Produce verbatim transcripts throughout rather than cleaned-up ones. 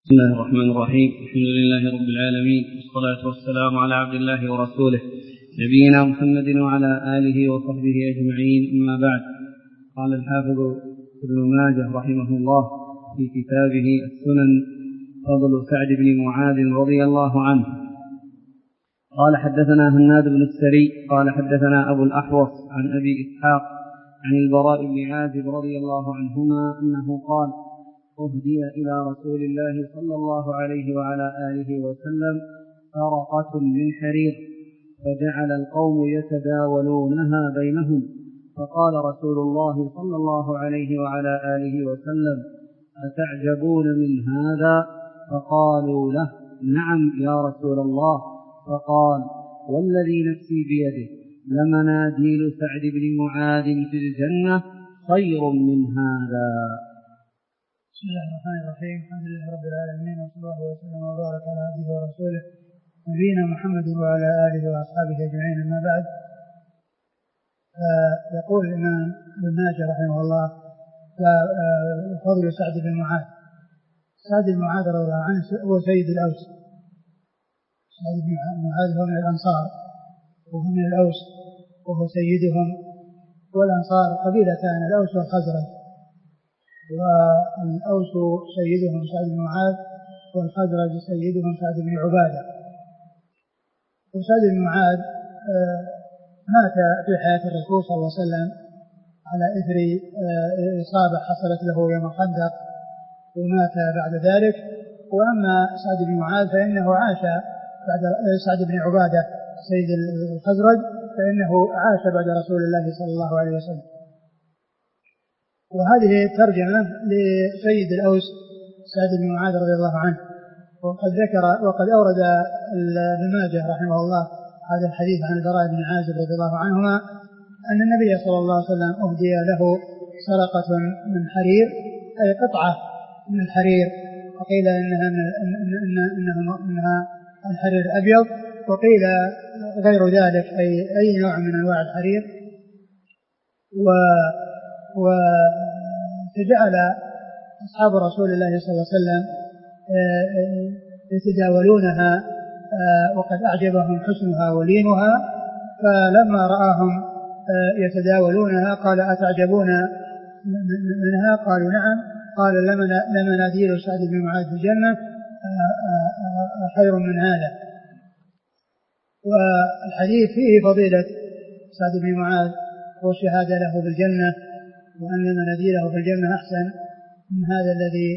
بسم الله الرحمن الرحيم. الحمد لله رب العالمين، والصلاة والسلام على عبد الله ورسوله نبينا محمد وعلى آله وصحبه أجمعين، أما بعد. قال الحافظ ابن ماجه رحمه الله في كتابه السنن فضل سعد بن معاذ رضي الله عنه قال: حدثنا هناد بن السري قال حدثنا أبو الأحوص عن أبي إسحاق عن البراء بن عازب رضي الله عنهما أنه قال: أهدي إلى رسول الله صلى الله عليه وعلى آله وسلم فرقة من حرير، فجعل القوم يتداولونها بينهم، فقال رسول الله صلى الله عليه وعلى آله وسلم: أتعجبون من هذا؟ فقالوا له: نعم يا رسول الله. فقال: والذي نفسي بيده لمناديل سعد بن معاذ في الجنة خير من هذا. بسم الله الرحمن الرحيم. الحمد لله رب العالمين، وصلى الله وسلم وبارك على عبده ورسوله نبينا محمد وعلى آله وأصحابه أجمعين، أما بعد. يقول الإمام ابن ماجه رحمه الله: فضل سعد بن معاذ. سعد بن معاذ رضي الله عنه هو سيد الأوس. سعد بن معاذ هو من الأنصار وهو من الأوس وهو سيدهم، والأنصار قبيلتان، الأوس والخزرج، والأوس سيدهم سعد بن معاذ والخزرج سيدهم سعد بن عبادة. وسعد بن معاذ مات في حياة الرسول صلى الله عليه وسلم على إثر إصابة حصلت له يوم الخندق، ومات بعد ذلك. وأما سعد بن معاذ فإنه عاش بعد سعد بن عبادة سيد الخزرج، فإنه عاش بعد رسول الله صلى الله عليه وسلم. وهذه ترجمة لسيد الأوس سعد بن معاذ رضي الله عنه. وقد ذكر وقد أورد ابن ماجه رحمه الله هذا الحديث عن البراء بن عازب رضي الله عنهما أن النبي صلى الله عليه وسلم أهدي له سرقة من حرير، أي قطعة من الحرير، وقيل إنها إنها إنها الحرير الأبيض، وقيل غير ذلك، أي أي نوع من أنواع الحرير. و وتجعل أصحاب رسول الله صلى الله عليه وسلم يتداولونها، وقد أعجبهم حسنها ولينها، فلما رآهم يتداولونها قال: أتعجبون منها؟ قالوا: نعم. قال: لمناديل سعد بن معاذ في الجنة خير من هذا. والحديث فيه فضيلة سعد بن معاذ والشهادة له بالجنة، وأن مناديله في الجنة أحسن من هذا الذي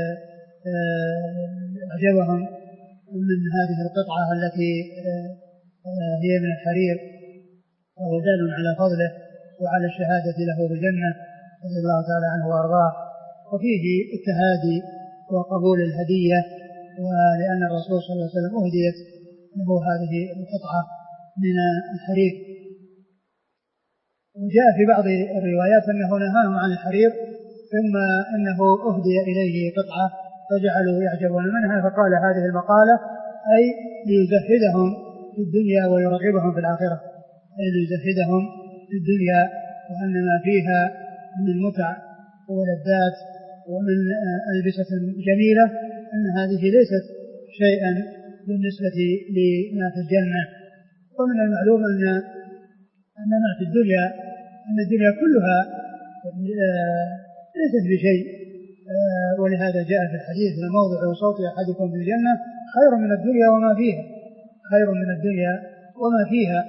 أعجبهم من هذه القطعة التي هي من الحرير، وهو دال على فضله وعلى الشهادة له بالجنة رضي الله تعالى عنه وأرضاه. وفيه التهادي وقبول الهدية، ولأن الرسول صلى الله عليه وسلم أهديت له هذه القطعة من الحرير. وجاء في بعض الروايات أنه نهاهم عن الحرير، ثم أنه أهدي إليه قطعة فجعلوا يعجبون منها، فقال هذه المقالة أي ليزهدهم في الدنيا ويرغبهم في الآخرة، أي ليزهدهم في الدنيا وأن ما فيها من متع ولذات ومن ألبسة جميلة أن هذه ليست شيئا بالنسبة لما في الجنة. ومن المعلوم أن أن ما في الدنيا أن الدنيا كلها ليست بشيء، ولهذا جاء في الحديث: لموضع صوت أحدكم في الجنة خير من الدنيا وما فيها، خير من الدنيا وما فيها.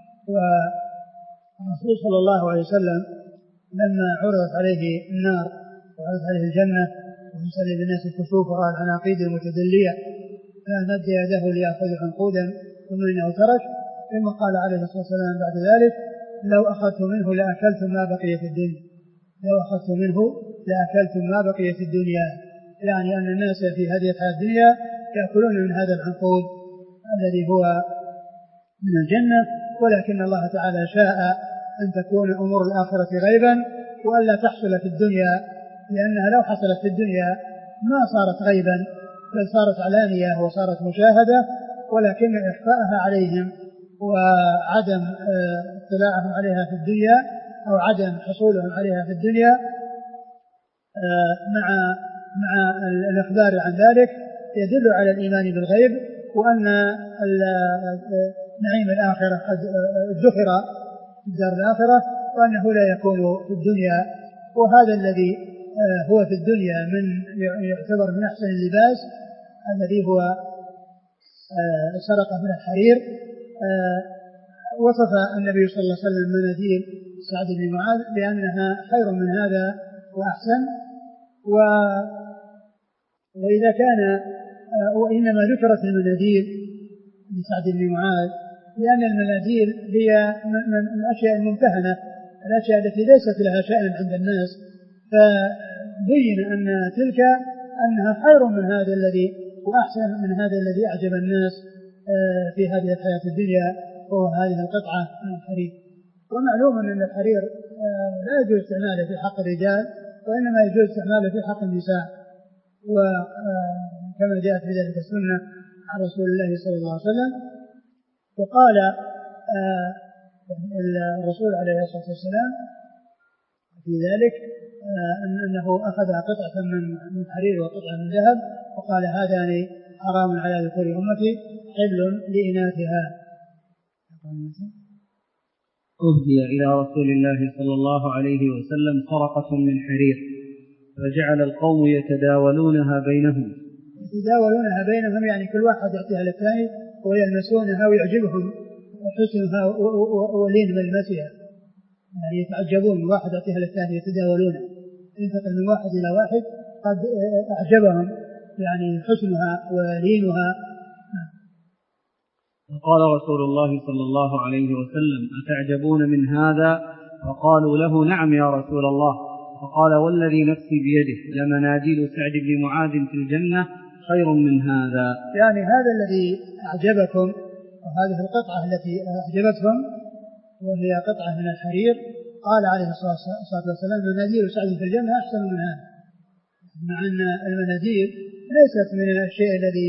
والرسول صلى الله عليه وسلم لما عرضت عليه النار وعرضت عليه الجنة ويصلي بالناس الكسوف ورأى العناقيد المتدلية، فمد يده ليأخذ عنقودا ثم إنه ترك، ثم قال عليه الصلاة والسلام بعد ذلك: لو أخذت منه لأكلتم ما بقي في الدنيا، لو أخذت منه لأكلتم ما بقي في الدنيا. يعني أن الناس في هذه الحياة الدنيا يأكلون من هذا العنقود الذي هو من الجنة، ولكن الله تعالى شاء أن تكون أمور الآخرة غيبا وألا تحصل في الدنيا، لأنها لو حصلت في الدنيا ما صارت غيبا، بل صارت علانية وصارت مشاهدة، ولكن إخفاءها عليهم وعدم اطلاعهم عليها في الدنيا أو عدم حصولهم عليها في الدنيا مع مع الإخبار عن ذلك يدل على الإيمان بالغيب، وأن نعيم الآخرة قد ادخر في الدار الآخرة، وأنه لا يكون في الدنيا. وهذا الذي هو في الدنيا من يعتبر من أحسن اللباس الذي هو سرقة من الحرير. وصف النبي صلى الله عليه وسلم مناديل سعد بن معاذ بأنها خير من هذا وأحسن. و وإذا كان وإنما ذكرت المناديل لسعد بن معاذ لأن المناديل هي من الأشياء الممتهنة، الأشياء التي ليست لها شأن عند الناس، فبين أن تلك أنها خير من هذا الذي وأحسن من هذا الذي أعجب الناس في هذه الحياة الدنيا، وهو هذه القطعة من الحرير. ومعلوم أن الحرير لا يجوز استعماله في حق الرجال، وإنما يجوز استعماله في حق النساء، وكما جاءت في ذلك السنة عن رسول الله صلى الله عليه وسلم. وقال الرسول عليه الصلاة والسلام في ذلك أنه أخذ قطعة من حرير وقطعة من ذهب، وقال هذان حرام على ذكور أمتي حل لإناثها. أهدي إلى رسول الله صلى الله عليه وسلم فرقة من حرير فجعل القوم يتداولونها بينهم. يتداولونها بينهم يعني كل واحد يعطيها للثاني ويلمسونها ويعجبهم حسنها ولين ملمسها، يعني يتعجبون واحد يعطيها للثاني يتداولونها، ينتقل من واحد إلى واحد قد أعجبهم يعني حسنها ولينها. فقال رسول الله صلى الله عليه وسلم أتعجبون من هذا؟ فقالوا له نعم يا رسول الله. فقال والذي نفسي بيده لمناديل سعد بن معاذ في الجنة خير من هذا. يعني هذا الذي أعجبكم وهذه القطعة التي أعجبتهم وهي قطعة من الحرير، قال عليه الصلاة والسلام مناديل سعد في الجنة أحسن من هذا، مع أن المناديل ليست من الشيء الذي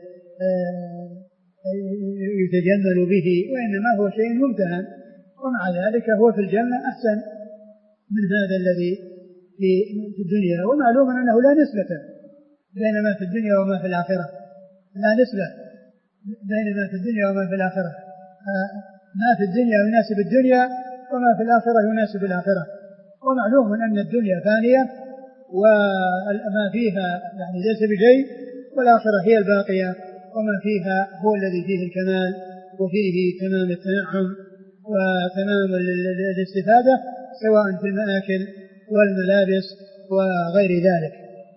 يتجمل به، وإنما هو شيء ممتهن، ومع ذلك هو في الجنة أحسن من هذا الذي في الدنيا. ومعلوم أنه لا نسبة بين ما في الدنيا وما في الآخرة، لا نسبة بين ما في الدنيا وما في الآخرة، ما في الدنيا يناسب الدنيا وما في الآخرة يناسب الآخرة. ومعلوم أن الدنيا فانية وما فيها يعني ليس بشيء، والآخرة هي الباقية، وما فيها هو الذي فيه الكمال وفيه تمام التنعم وتمام الاستفادة، سواء في المآكل والملابس وغير ذلك.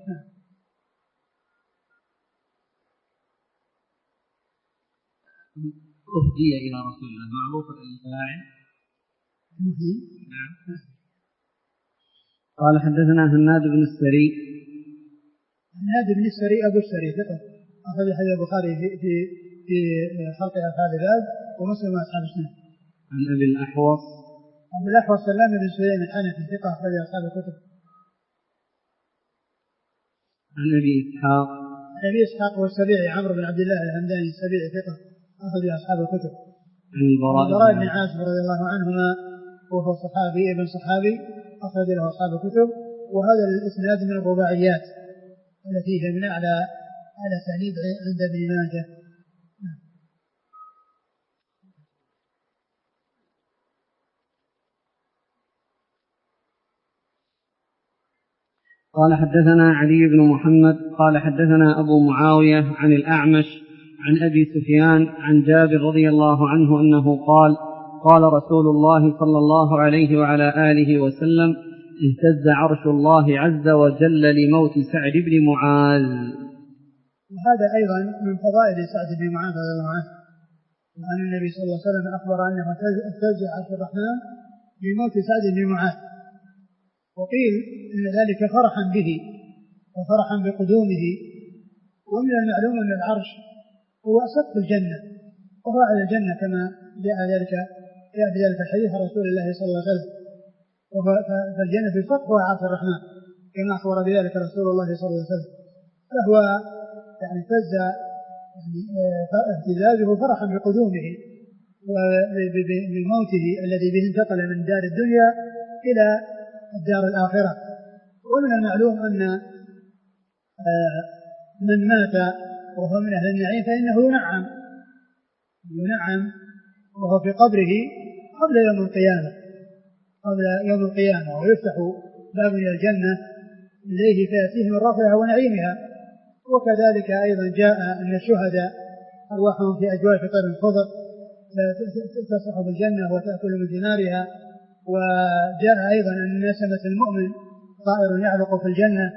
أهدي إلى رسول الله معروفة الفاعل. نعم. قال حدثنا هناد بن السري. هناد بن السري أبو السري ثقة أخرج حديث البخاري في في في خلق أفعال العباد ومسلم وأصحاب السنة. عن أبي الأحوص. أبو الأحوص سلام بن سليم الحنفي ثقة أخرج أصحاب الكتب. عن أبي إسحاق. عن أبي إسحاق والسبيعي عمرو بن عبد الله الهمداني السبيعي ثقة أخرج أصحاب الكتب. عن البراء بن عازب رضي الله عنهما وهو صحابي ابن صحابي أخرج له أصحاب الكتب. وهذا الإسناد من الرباعيات التي هي من أعلى على سنيد عند ابن ماجه. قال حدثنا علي بن محمد قال حدثنا أبو معاوية عن الأعمش عن أبي سفيان عن جابر رضي الله عنه أنه قال قال رسول الله صلى الله عليه وعلى آله وسلم اهتز عرش الله عز وجل لموت سعد بن معاذ. وهذا أيضا من فضائل سعد بن معاذ رضي الله عنه، وأن النبي صلى الله عليه وسلم أخبر أنه اهتز عرش الرحمن لموت سعد بن معاذ. وقيل إن ذلك فرحا به وفرحا بقدومه. ومن المعلوم أن العرش هو سقف الجنة وهو على الجنة كما جاء ذلك جاء في ذلك الحديث عن رسول الله صلى الله عليه وسلم، فالجنة في السقف هو عرش الرحمن كما أخبر بذلك رسول الله صلى الله عليه وسلم. فهو يعني اهتز يعني اهتزازه فرحا بقدومه وبموته الذي به انتقل من دار الدنيا إلى الدار الآخرة. ومن المعلوم أن من مات وهو من أهل النعيم فإنه ينعم ينعم وهو في قبره قبل يوم القيامة قبل يوم القيامة ويفتح باب إلى الجنة إليه فيأتيه من رفعها ونعيمها. وكذلك أيضا جاء أن الشهداء أرواحهم في أجواف طير خضر تصح بالجنة وتأكل من ثمارها. وجاء أيضا أن نسمة المؤمن طائر يعلق في الجنة.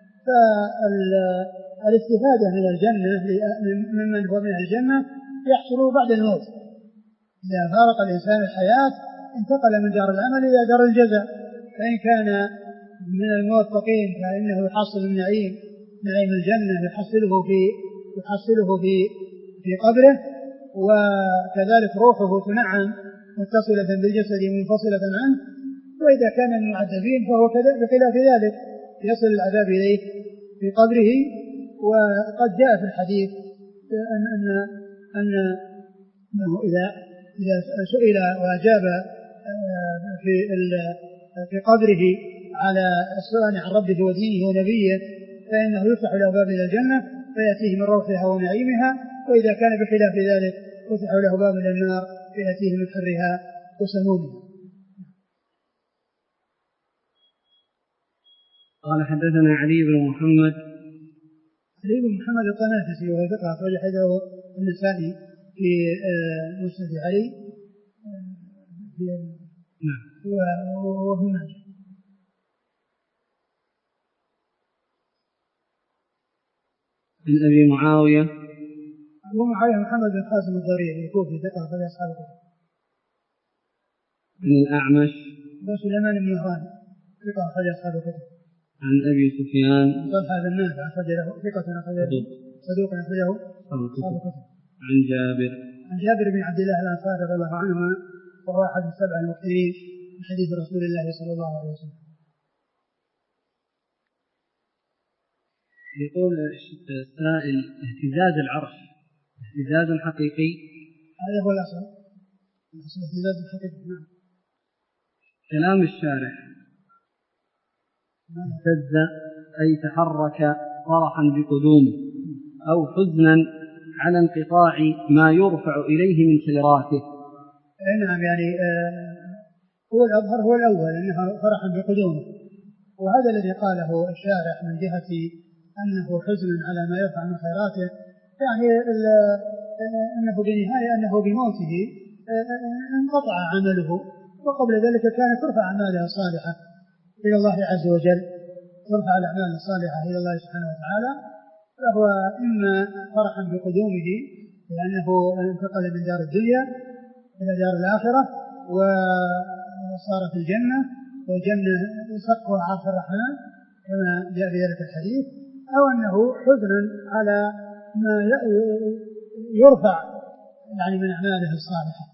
فالاستفادة من الجنة ممن هو من الجنة يحصل بعد الموت. إذا فارق الإنسان الحياة انتقل من دار العمل إلى دار الجزاء. فإن كان من الموفقين فإنه يحصل النعيم نعيم الجنة يحصله في يحصله في في قبره. وكذلك روحه تنعم متصلة بالجسد منفصلة عنه. وإذا كان من المعذبين فهو بخلاف ذلك يصل العذاب إليه في قبره. وقد جاء في الحديث أن أن أن أنه إذا إذا سئل وأجاب في في قبره على السؤال عن ربه ودينه ونبيه فإنه يفتح له باب إلى الجنة فيأتيه من روحها ونعيمها. وإذا كان بخلاف ذلك يفتح له باب إلى النار فيأتيه من حرها وسمومها. قال حدثنا علي بن محمد علي بن محمد الطنافسي وهو ثقة أخرج حديثه النسائي في مسند علي نعم وابن ماجه. عن أبي معاوية أبو معاوية محمد بن قاسم الضريري الكوفي ثقة أخرج أصحاب الكتب. عن الأعمش سليمان بن مهران ثقة أخرج أصحاب الكتب. عن أبي سفيان طلحة بن نافع أخرج له ثقة أخرجه صدوق أخرجه أصحاب الكتب. عن جابر عن جابر بن عبد الله الأنصاري رضي الله عنهما وهو أحد السبع المكثرين من حديث رسول الله صلى الله عليه وسلم. يقول السائل اهتزاز العرش اهتزاز حقيقي. هذا هو الأصل الأصل اهتزاز الحقيقي. نعم. كلام الشارح اهتز أي تحرك فرحا بقدومه أو حزنا على انقطاع ما يرفع إليه من خيراته. نعم يعني آه هو الأظهر هو الأول أنه فرحا بقدومه. وهذا الذي قاله الشارح من جهة أنه حزن على ما يرفع من خيراته يعني أنه بالنهاية أنه بموته انقطع عمله وقبل ذلك كانت ترفع أعماله الصالحة إلى الله عز وجل ترفع الأعمال الصالحة إلى الله سبحانه وتعالى. فهو إما فرحا بقدومه لأنه انتقل من دار الدنيا إلى دار الآخرة وصار في الجنة والجنة سقفها عرش الرحمن كما جاء في ذلك الحديث. أو أنه حزن على ما يرفع يعني من أعماله الصالحة.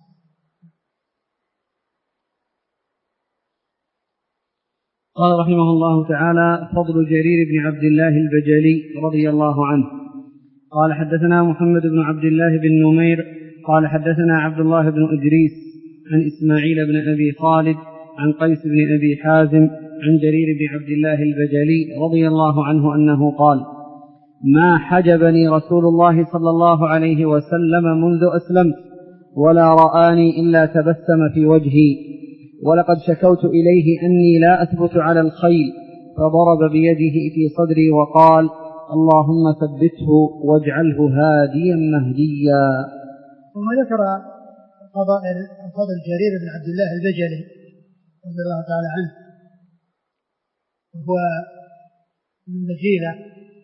قال رحمه الله تعالى فضل جرير بن عبد الله البجلي رضي الله عنه. قال حدثنا محمد بن عبد الله بن نمير قال حدثنا عبد الله بن إدريس عن إسماعيل بن أبي خالد عن قيس بن أبي حازم عن جرير بن عبد الله البجلي رضي الله عنه أنه قال ما حجبني رسول الله صلى الله عليه وسلم منذ أسلمت ولا رآني إلا تبسم في وجهي ولقد شكوت إليه أني لا أثبت على الخيل فضرب بيده في صدري وقال اللهم ثبته واجعله هاديا مهديا. ثم ذكر فضائل فضل جرير بن عبد الله البجلي رضي الله تعالى عنه وهو من بجيلة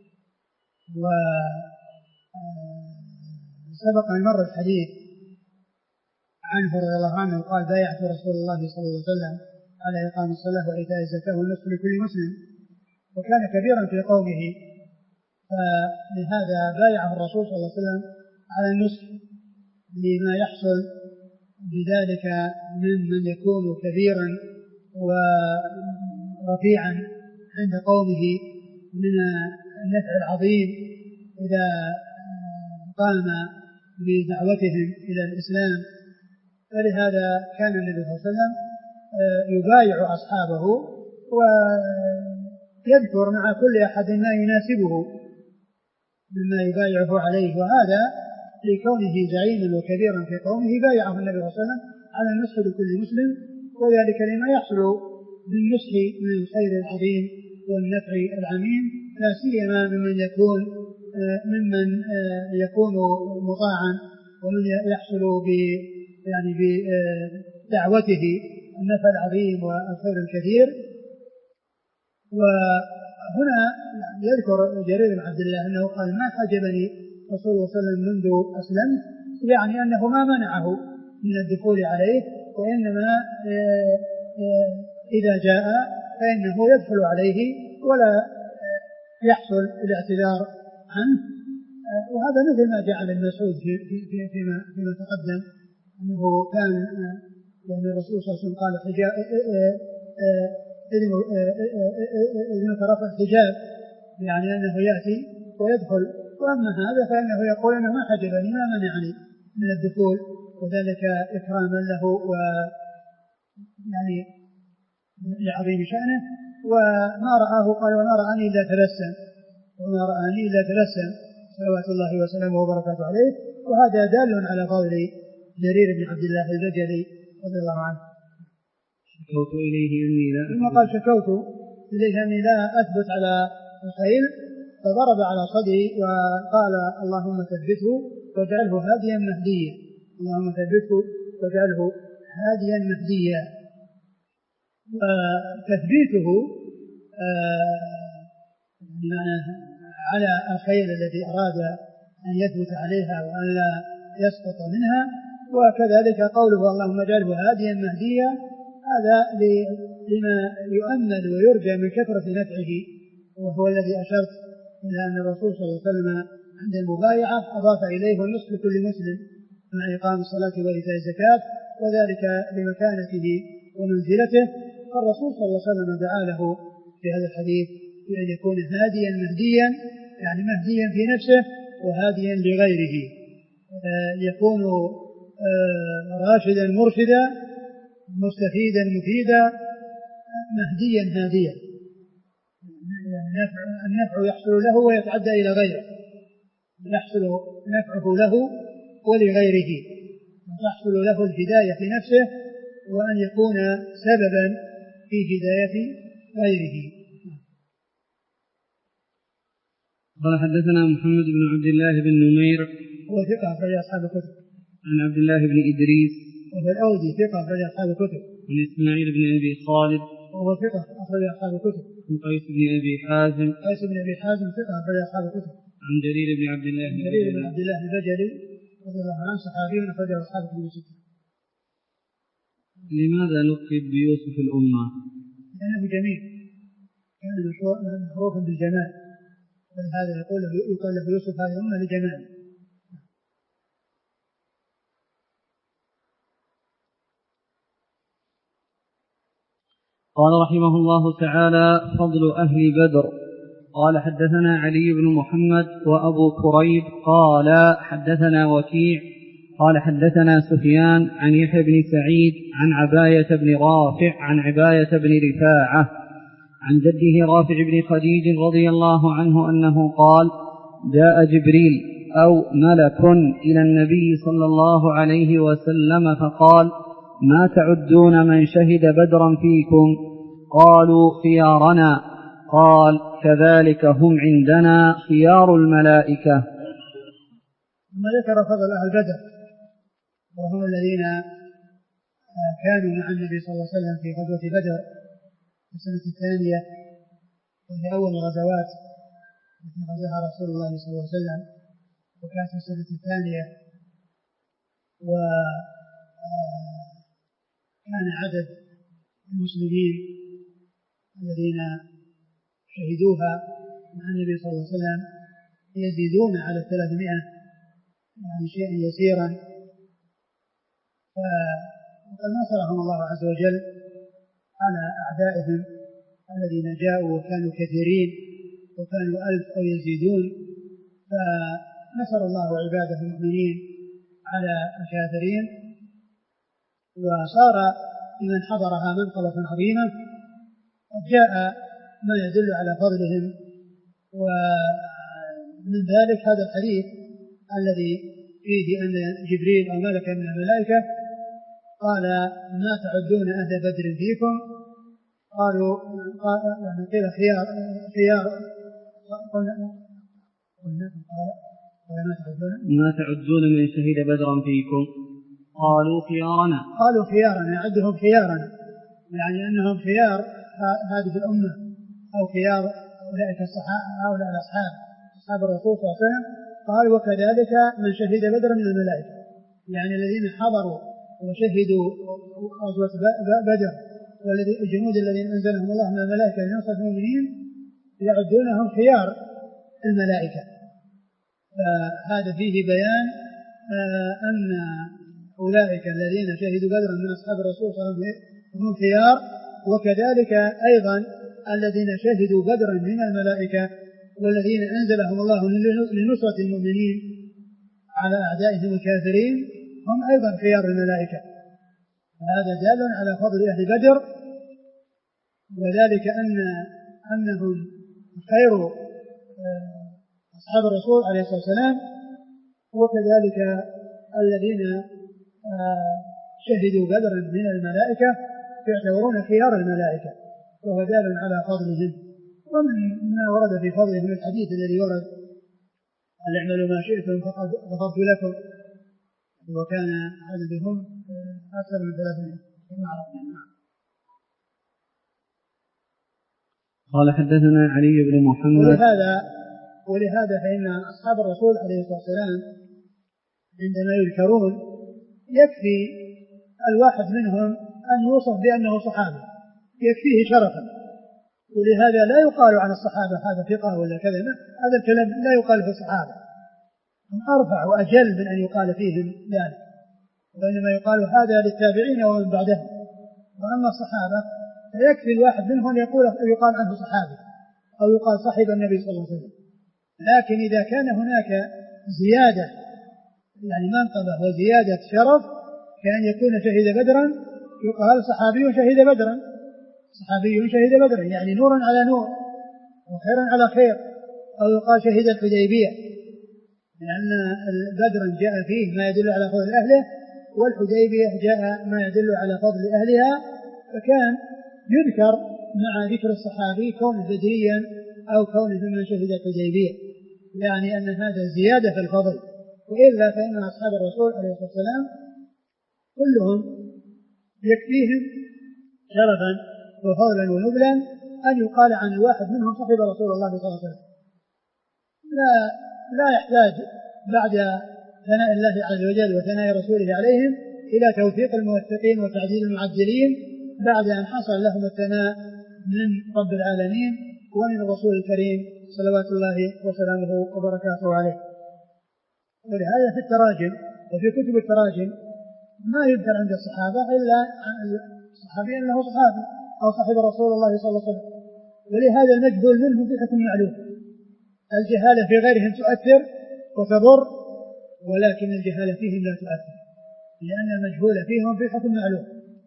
وسبق أن مر الحديث عنه رضي الله عنه قال بايعت رسول الله صلى الله عليه وسلم على إقام الصلاة وإيتاء الزكاة والنصح لكل مسلم وكان كبيرا في قومه فلهذا بايعه الرسول صلى الله عليه وسلم على النصح لما يحصل بذلك من من يكون كبيرا ورفيعا عند قومه من النفع العظيم إذا قام بدعوتهم إلى الإسلام. فلهذا كان النبي صلى الله عليه وسلم يبايع أصحابه ويذكر مع كل أحد ما يناسبه مما يبايعه عليه، وهذا لكونه زعيما وكبيرا في قومه بايعه النبي صلى الله عليه وسلم على النصح لكل مسلم، وذلك لما يحصل بالنصح من الخير العظيم والنفع العميم، لا سيما ممن يكون ممن يكون مطاعا ومن يحصل ب يعني بدعوته النفع العظيم والخير الكثير. وهنا يذكر جرير بن عبد الله أنه قال ما حجبني رسول الله صلى الله عليه وسلم منذ أسلمت، يعني أنه ما منعه من الدخول عليه، وإنما إذا جاء فإنه يدخل عليه ولا يحصل الاعتذار عنه. وهذا مثل ما جاء عن المسعود في في فيما فيما تقدم أنه كان يعني الرسول صلى الله عليه وسلم قال حجاب إذنك رفع الحجاب، يعني أنه يأتي ويدخل. وأما هذا فإنه يقول أنه ما حجبني ما منعني من الدخول، وذلك إكراما له ويعني لعظيم شأنه. وما رآه قال وما رآني إلا تبسم وما رآني إلا تبسم صلوات الله وسلامه وبركاته عليه. وهذا دال على فضل جرير بن عبد الله البجلي رضي الله عنه. شكوت إليه أني لا ثم قال شكوت إليه أني لا أثبت على الخيل، فضرب على صدري وقال اللهم ثبته واجعله هاديا مهديا، اللهم ثبته واجعله هاديا مهديا. وتثبيته على الخيل الذي أراد أن يثبت عليها وأن لا يسقط منها، وكذلك قوله اللهم اجعله هاديا مهديا، هذا لما يؤمل ويرجى من كثرة نفعه، وهو الذي أشرت إلى أن الرسول صلى الله عليه وسلم عند المبايعة أضاف إليه النصح لكل مسلم مع إقام الصلاة وإيتاء الزكاة، وذلك لمكانته ومنزلته. فالرسول صلى الله عليه وسلم دعا له في هذا الحديث بأن يكون هاديا مهديا، يعني مهديا في نفسه وهاديا لغيره، يكون راشدا مرشدا مستفيدا مفيدا مهديا هاديا. النفع يحصل له ويتعدى إلى غيره، يحصل نفعه له ولغيره، تحصل له الهداية في نفسه وأن يكون سببا في هداية غيره. قال حدثنا محمد بن عبد الله بن نمير هو ثقة أخرج أصحاب الكتب. عن عبد الله بن إدريس وهو الأودي ثقة أخرج أصحاب الكتب. عن إسماعيل بن أبي خالد وهو ثقة أخرج أصحاب الكتب. عن قيس بن أبي حازم قيس بن أبي حازم ثقة أخرج أصحاب الكتب. عن جرير بن عبد الله بن جرير بن عبد الله البجلي رضي الله عنه صحابي أخرج أصحاب الكتب. لماذا لقب بيوسف الأمة؟ لأنه جميل، كان معروفا بالجمال، ولهذا يقول يقال له يوسف هذه الأمة لجمال. قال رحمه الله تعالى فضل أهل بدر. قال حدثنا علي بن محمد وأبو كريب قال حدثنا وكيع قال حدثنا سفيان عن يحيى بن سعيد عن عباية بن رافع عن عباية بن رفاعة عن جده رافع بن خديج رضي الله عنه أنه قال جاء جبريل أو ملك إلى النبي صلى الله عليه وسلم فقال ما تعدون من شهد بدرا فيكم؟ قالوا خيارنا. قال كذلك هم عندنا خيار الملائكة. ثم ذكر فضل أهل بدر وهم الذين كانوا مع النبي صلى الله عليه وسلم في غزوة بدر في السنة الثانية، وهي أول الغزوات التي غزاها رسول الله صلى الله عليه وسلم، وكانت في السنة الثانية. وكان عدد المسلمين الذين شهدوها مع النبي صلى الله عليه وسلم يزيدون على الثلاثمائة، يعني شيئا يسيرا. فقد نصرهم الله عز وجل على أعدائهم الذين جاءوا وكانوا كثيرين وكانوا ألف أو يزيدون، فنصر الله عباده المؤمنين على الكافرين، وصار لمن حضرها منقلة عظيمة. قد جاء ما يدل على فضلهم من ذلك هذا الحديث الذي فيه أن جبريل أو ملك من الملائكة قال ما تعدون أهل بدر فيكم؟ قالوا قال يعني قيل خيار خيار قلنا ما تعدون ما تعدون من شهد بدرا فيكم؟ قالوا خيارنا قالوا خيارنا يعدهم خيارنا، يعني أنهم خيار هذه الأمة أو خيار أولئك الصحابة هؤلاء الأصحاب أصحاب الرسول صلى الله عليه وسلم. قال وكذلك من شهد بدرا من الملائكة، يعني الذين حضروا وشهدوا غزوة بدر والذي الجنود الذين أنزلهم الله من الملائكة لنصرة المؤمنين يعدونهم خيار الملائكة. فهذا فيه بيان أن أولئك الذين شهدوا بدرا من أصحاب الرسول صلى الله عليه وسلم هم خيار، وكذلك أيضا الذين شهدوا بدرا من الملائكة والذين أنزلهم الله لنصرة المؤمنين على أعدائهم الكافرين هم أيضا خيار الملائكة. هذا دال على فضل أهل بدر، وذلك أن أنهم خير أصحاب الرسول عليه الصلاة والسلام، وكذلك الذين شهدوا بدرا من الملائكة يعتبرون خيار الملائكة، وهو دال على فضلهم. ومن ما ورد في فضلهم الحديث الذي ورد أن اعملوا ما شئتم فقد غفرت لكم، وكان عددهم أكثر من ثلاثمائة. قال حدثنا علي بن محمد. ولهذا ولهذا فإن أصحاب الرسول عليه الصلاة والسلام عندما يذكرون يكفي الواحد منهم أن يوصف بأنه صحابي يكفيه شرفا، ولهذا لا يقال عن الصحابة هذا ثقة ولا كذا، هذا الكلام لا يقال في الصحابة، هم أرفع وأجل من أن يقال فيهم ذلك، وإنما يقال هذا للتابعين ومن بعدهم. وأما الصحابة فيكفي الواحد منهم أن يقول يقال عنه صحابي أو يقال صاحب النبي صلى الله عليه وسلم. لكن إذا كان هناك زيادة يعني منقبة وزيادة شرف كأن يكون شهد بدرا يقال صحابي شهد بدرا، صحابي شهد بدرا يعني نورا على نور وخيرا على خير. أو يقال شهد الحديبية، لأن بدرا جاء فيه ما يدل على فضل أهله، والحديبية جاء ما يدل على فضل أهلها، فكان يذكر مع ذكر الصحابي كونه بدريا أو كونه من شهد الحديبية، يعني أن هذا زيادة في الفضل. وإلا فإن أصحاب الرسول عليه الصلاة والسلام كلهم يكفيهم شرفا وفضلا ونبلا أن يقال عن الواحد منهم صحب رسول الله صلى الله عليه وسلم. لا لا يحتاج بعد ثناء الله عز وجل وثناء رسوله عليهم إلى توثيق الموثقين وتعديل المعدلين بعد أن حصل لهم الثناء من رب العالمين ومن الرسول الكريم صلوات الله وسلامه وبركاته عليه. ولهذا في التراجم وفي كتب التراجم ما يذكر عند الصحابة إلا الصحابي أنه صحابي أو صاحب رسول الله صلى الله عليه وسلم. ولهذا المجهول منهم في حكم معلوم. الجهالة في غيرهم تؤثر وتضر، ولكن الجهالة فيهم لا تؤثر، لأن المجهول فيهم في حكم معلوم.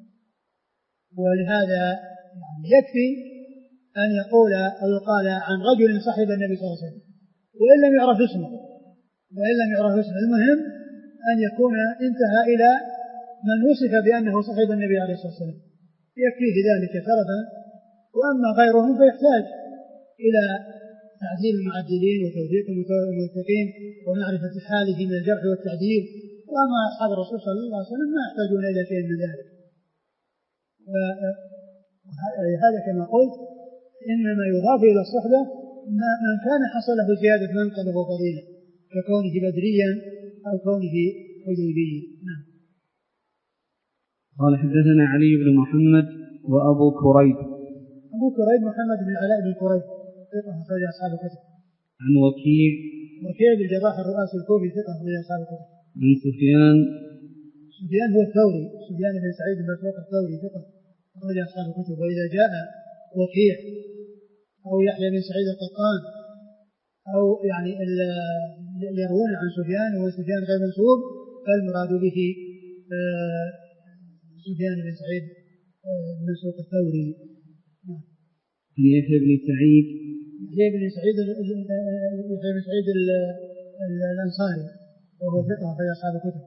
ولهذا يكفي أن يقول أو يقال عن رجل صاحب النبي صلى الله عليه وسلم وإن لم يعرف اسمه وإن لم يعرف اسمه، المهم أن يكون انتهى إلى من وصف بأنه صاحب النبي عليه الصلاة والسلام، يكفيه ذلك شرفا. وأما غيرهم فيحتاج إلى تعديل المعدلين وتوثيق الموثقين ومعرفة حاله من الجرح والتعديل. وأما أصحاب الرسول صلى الله عليه وسلم ما يحتاجون إلى شيء من ذلك. وهذا كما قلت إنما يضاف إلى الصحبة من كان حصل له زيادة منقبة وفضيلة ككونه بدريا أو كونه حديبيا. نعم. قال حدثنا علي بن محمد وأبو كريب. أبو كريب محمد بن علاء بن كريب ثقة أخرج أصحاب الكتب. عن وكيع. وكيع بن الجراح الرؤاسي الكوفي ثقة أخرج أصحاب الكتب. عن سفيان. سفيان هو الثوري، سفيان بن سعيد بن مسروق الثوري ثقة أخرج أصحاب الكتب. وإذا جاء وكيع أو يحيى بن سعيد القطان أو يعني يروون عن سفيان وسفيان غير منسوب فالمراد به سفيان بن سعيد بن مسروق الثوري. عن يحيى بن سعيد يحيى بن سعيد يحيى بن سعيد الأنصاري وهو ثقة في أصحاب الكتب.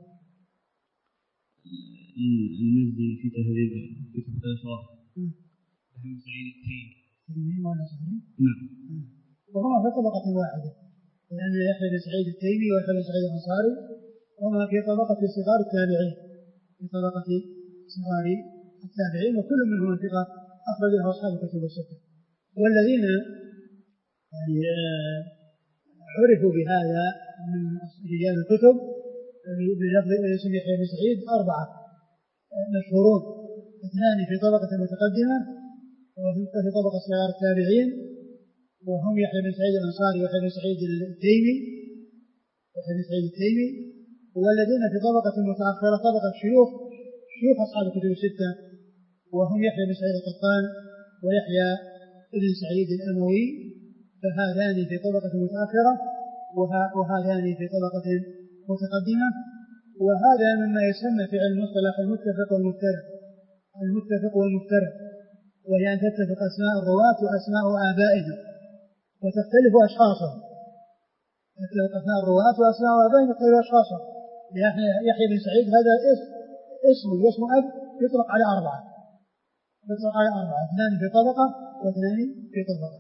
المزي في تهذيب كتب الأشراف. يحيى بن سعيد التيمي. نعم. وهما في طبقة واحدة، لأن يحيى بن سعيد التيمي ويحيى بن سعيد الأنصاري هما في طبقة صغار التابعين، في طبقة صغار التابعين، وكل منهم ثقة أخرج له أصحاب الكتب الستة. والذين يعني عرفوا بهذا من رجال الكتب بلفظ اسم يحيى بن سعيد أربعة مشهورون، اثنان في طبقة متقدمة وفي طبقة صغار التابعين، وهم يحيى بن سعيد الأنصاري ويحيى بن سعيد التيمي يحيى بن سعيد التيمي والذين في طبقة متأخرة طبقة شيوخ شيوخ أصحاب الكتب الستة، وهم يحيى بن سعيد القطان ويحيى بن سعيد الأموي، فهذان في طبقة متأخرة وهذان في طبقة متقدمة. وهذا مما يسمى في علم المصطلح المتفق والمفترق. المتفق والمفترق وهي أن تتفق أسماء الرواة وأسماء آبائهم وتختلف أشخاصهم، تتفق أسماء الرواة وأسماء آبائهم وتختلف أشخاصهم. يحيى بن سعيد هذا اسم اسم واسم أب يطلق على أربعة يطلق على أربعة اثنان في طبقة واثنان في طبقة.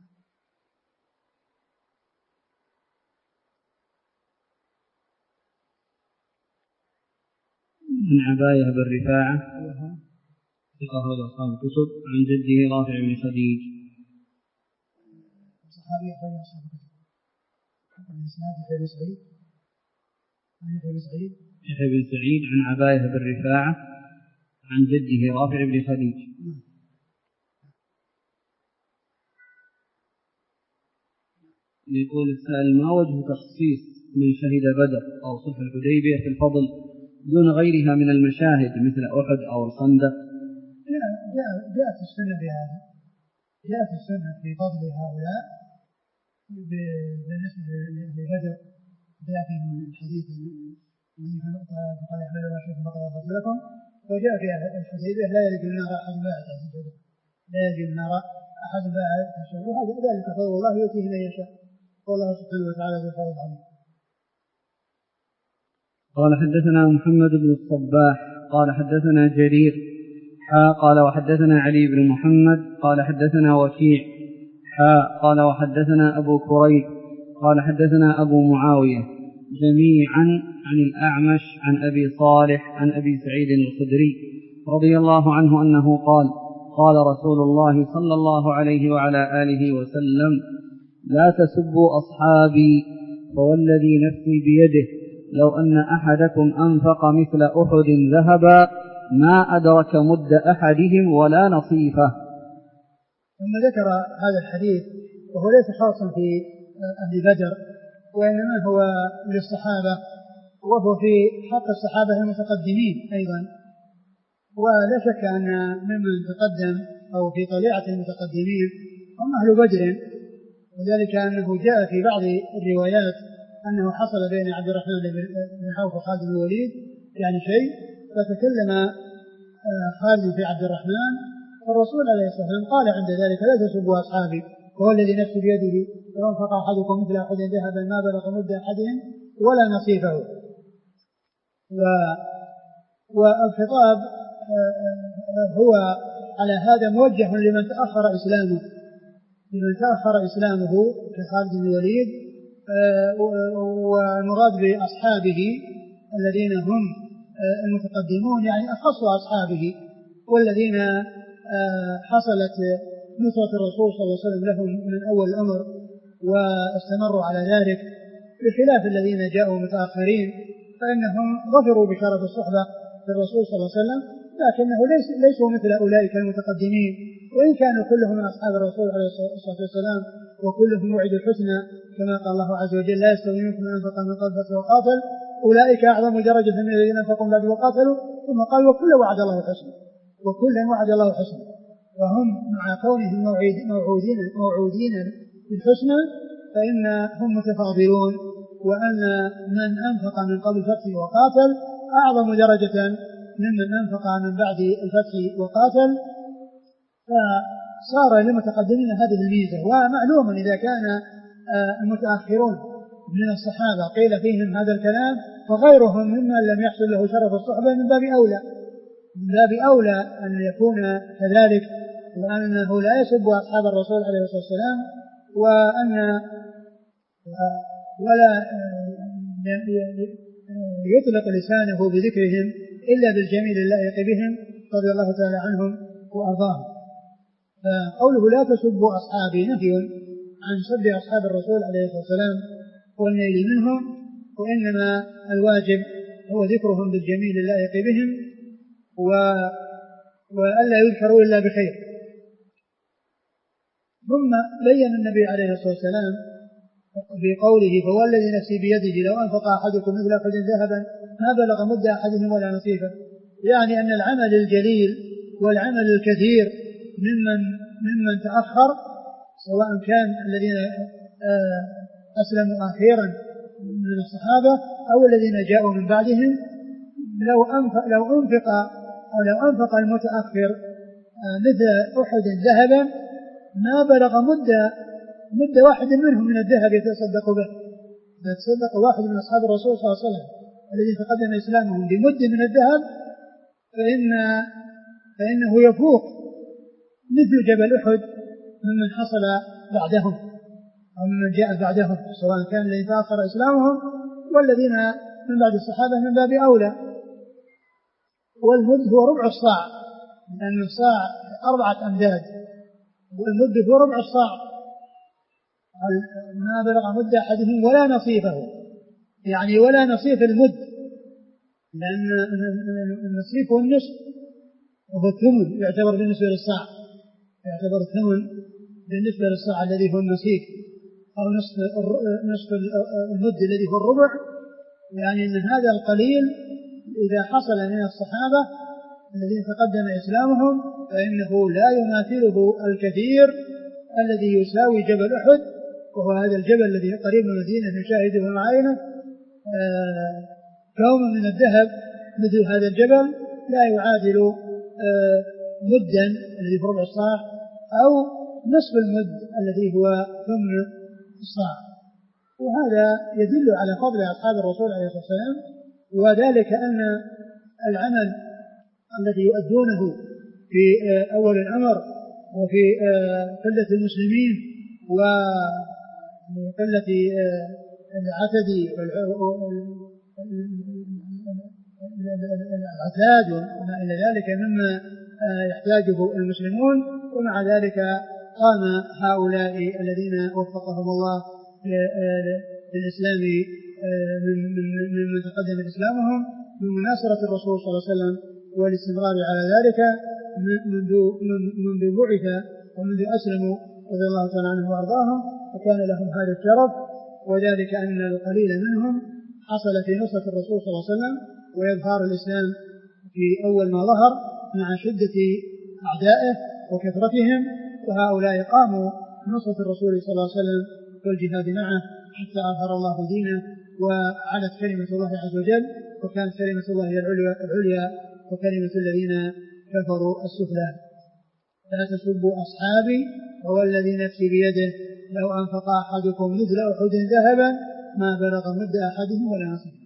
عن عباية بن رفاعة ثقة أخرج أصحاب الكتب عن جده رافع بن خديج صحابي أخرج أصحاب الكتب. عن إسناد يحيى بن سعيد عن يحيى بن سعيد يحيى بن سعيد عن عباية بن رفاعة عن جده رافع بن خديج. يقول السائل: ما وجه تخصيص من شهد بدر أو صلح الحديبية في الفضل دون غيرها من المشاهد مثل أحد أو الخندق؟ جاءت السنة بهذا، جاءت السنة في فضل هؤلاء بالنسبة لبدر، جاء في الحديث فقال يحمل ما شئتم فقد غفرت لكم، وجاء في الحديبية لا يلج النار أحد بعد لا يلج النار أحد بعد وهذا ذلك فضل الله يؤتيه من يشاء والله سبحانه وتعالى ذو الفضل العظيم. قال حدثنا محمد بن الصباح قال حدثنا جرير حا قال وحدثنا علي بن محمد قال حدثنا وكيع حا قال وحدثنا أبو كريب قال حدثنا أبو معاوية جميعا عن الأعمش عن أبي صالح عن أبي سعيد الخدري رضي الله عنه أنه قال: قال رسول الله صلى الله عليه وعلى آله وسلم: لا تسبوا أصحابي، فوالذي نفسي بيده لو أن أحدكم أنفق مثل أحد ذهبا ما أدرك مد أحدهم ولا نصيفه. ثم ذكر هذا الحديث وهو ليس خاصا في أهل بدر وإنما هو للصحابة، وهو في حق الصحابة المتقدمين أيضا. ولا شك أن ممن تقدم أو في طليعة المتقدمين هم أهل بدر، وذلك أنه جاء في بعض الروايات أنه حصل بين عبد الرحمن بن عوف وخالد بن الوليد يعني شيء، فتكلم خالد في عبد الرحمن، فالرسول عليه الصلاة والسلام قال عند ذلك: لا تسبوا أصحابي، وهو الذي نفسي بيده لو انفق أحدكم مثل أحد ذهبا ما بلغ مد أحدهم ولا نصيفه. والخطاب هو على هذا موجه لمن تأخر إسلامه لمن تأخر إسلامه كخالد بن الوليد، والمراد بأصحابه الذين هم المتقدمون يعني أخص أصحابه والذين حصلت نصرة الرسول صلى الله عليه وسلم لهم من أول الأمر واستمروا على ذلك، بخلاف الذين جاءوا متأخرين فإنهم ظفروا بشرف الصحبة للرسول صلى الله عليه وسلم، لكنه ليس ليسوا مثل أولئك المتقدمين، وإن كانوا كلهم من أصحاب الرسول عليه الصلاة والسلام وكلهم وعدوا الحسنى كما قال الله عز وجل: لا يستوي منكم من أنفق من قبل وقاتل أولئك أعظم درجة من الذين أنفقوا من بعد وقاتلوا، ثم قال: وكل وعد الله الحسنى وكل وعد الله الحسنى. وهم مع كونهم موعودين موعودين بالحسنى فإنهم متفاضلون، وأن من أنفق من قبل الفتح وقاتل أعظم درجة ممن أنفق من بعد الفتح وقاتل. صار للمتقدمين هذه الميزة. ومعلوم إذا كان المتأخرون من الصحابة قيل فيهم هذا الكلام فغيرهم ممن لم يحصل له شرف الصحبة من باب أولى من باب أولى أن يكون كذلك، وأنه لا يسب أصحاب الرسول عليه الصلاة والسلام، وأن ولا يطلق لسانه بذكرهم إلا بالجميل اللائق بهم رضي الله تعالى عنهم وأرضاهم. فقوله لا تسبوا أصحابي نهي عن سب أصحاب الرسول عليه الصلاة والسلام والنيل منهم، وإنما الواجب هو ذكرهم بالجميل اللائق بهم و... وألا يذكروا إلا بخير. ثم بين النبي عليه الصلاة والسلام بقوله فوالذي نفسي بيده لو أنفق أحدكم مثل أحد ذهبا ما بلغ مد أحدهم ولا نصيفه، يعني أن العمل الجليل والعمل الكثير ممن ممن تأخر سواء كان الذين أسلموا أخيرا من الصحابة أو الذين جاءوا من بعدهم، لو أنفق لو أنفق أو لو أنفق المتأخر مثل أحد ذهبا ما بلغ مد مد واحد منهم من الذهب يتصدق به. إذا تصدق واحد من أصحاب الرسول صلى الله عليه وسلم الذي تقدم إسلامهم بمد من الذهب فإن فإنه يفوق مثل جبل أحد ممن حصل بعدهم أو ممن جاء بعدهم، سواء كان الذي تأخر إسلامهم والذين من بعد الصحابة من باب أولى. والمد هو ربع الصاع، لأن الصاع أربعة أمداد، والمد هو ربع الصاع ما بلغ مد أحدهم ولا نصيفه، يعني ولا نصيف المد، لأن النصيف هو النصف وهو الثمن يعتبر بالنسبة للصاع، يعتبر الثمن بالنسبة للصاع الذي هو النصيف أو نصف نصف المد الذي هو الربع، يعني أن هذا القليل إذا حصل من الصحابة الذين تقدم إسلامهم فإنه لا يماثله الكثير الذي يساوي جبل أحد، وهو هذا الجبل الذي قريب من المدينة نشاهده معاينة كوم من الذهب مثل هذا الجبل لا يعادل مدا الذي في ربع الصاع أو نصف المد الذي هو ثمن الصاع. وهذا يدل على فضل أصحاب الرسول عليه الصلاة والسلام، وذلك أن العمل الذي يؤدونه في أول الأمر وفي قلة المسلمين وقلة العتد والعتاد وما إلى ذلك مما يحتاجه المسلمون، ومع ذلك قام هؤلاء الذين وفقهم الله للإسلام من من تقدم إسلامهم من مناصرة الرسول صلى الله عليه وسلم والاستمرار على ذلك منذ منذ بعث ومنذ أسلموا رضي الله تعالى عنهم وأرضاهم، فكان لهم هذا الشرف، وذلك أن القليل منهم حصل في نصرة الرسول صلى الله عليه وسلم وإظهار الإسلام في أول ما ظهر مع شدة أعدائه وكثرتهم، وهؤلاء قاموا نصرة الرسول صلى الله عليه وسلم والجهاد معه حتى أظهر الله دينه وعلت كلمة الله عز وجل، وكانت كلمة الله هي العليا وكلمة الذين كفروا السفلى. لا تسبوا أصحابي والذي نفسي بيده لو أنفق أحدكم مثل أحد ذهبا ما بلغ مد أحدهم ولا نصيفه.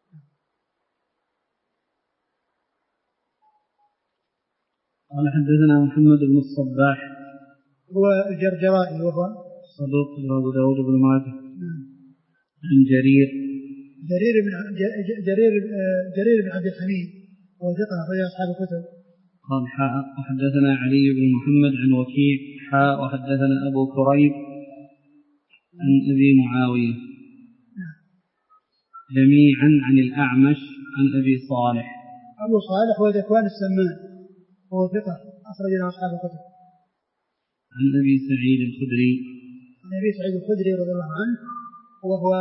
قال حدثنا محمد بن الصباح هو الجرجرائي وهو صدوق أبو داود بن ماجه عن جرير جرير بن جرير جرير بن عبد الحميد وثقة أخرج أصحاب الكتب. قال حاء وحدثنا علي بن محمد عن وكيع حاء وحدثنا أبو كريب عن أبي معاوية جميعا عن الأعمش عن أبي صالح. أبو صالح هو ذكوان السمان وهو ثقة أخرج له أصحاب الكتب. عن أبي سعيد الخدري عن أبي سعيد الخدري رضي الله عنه وهو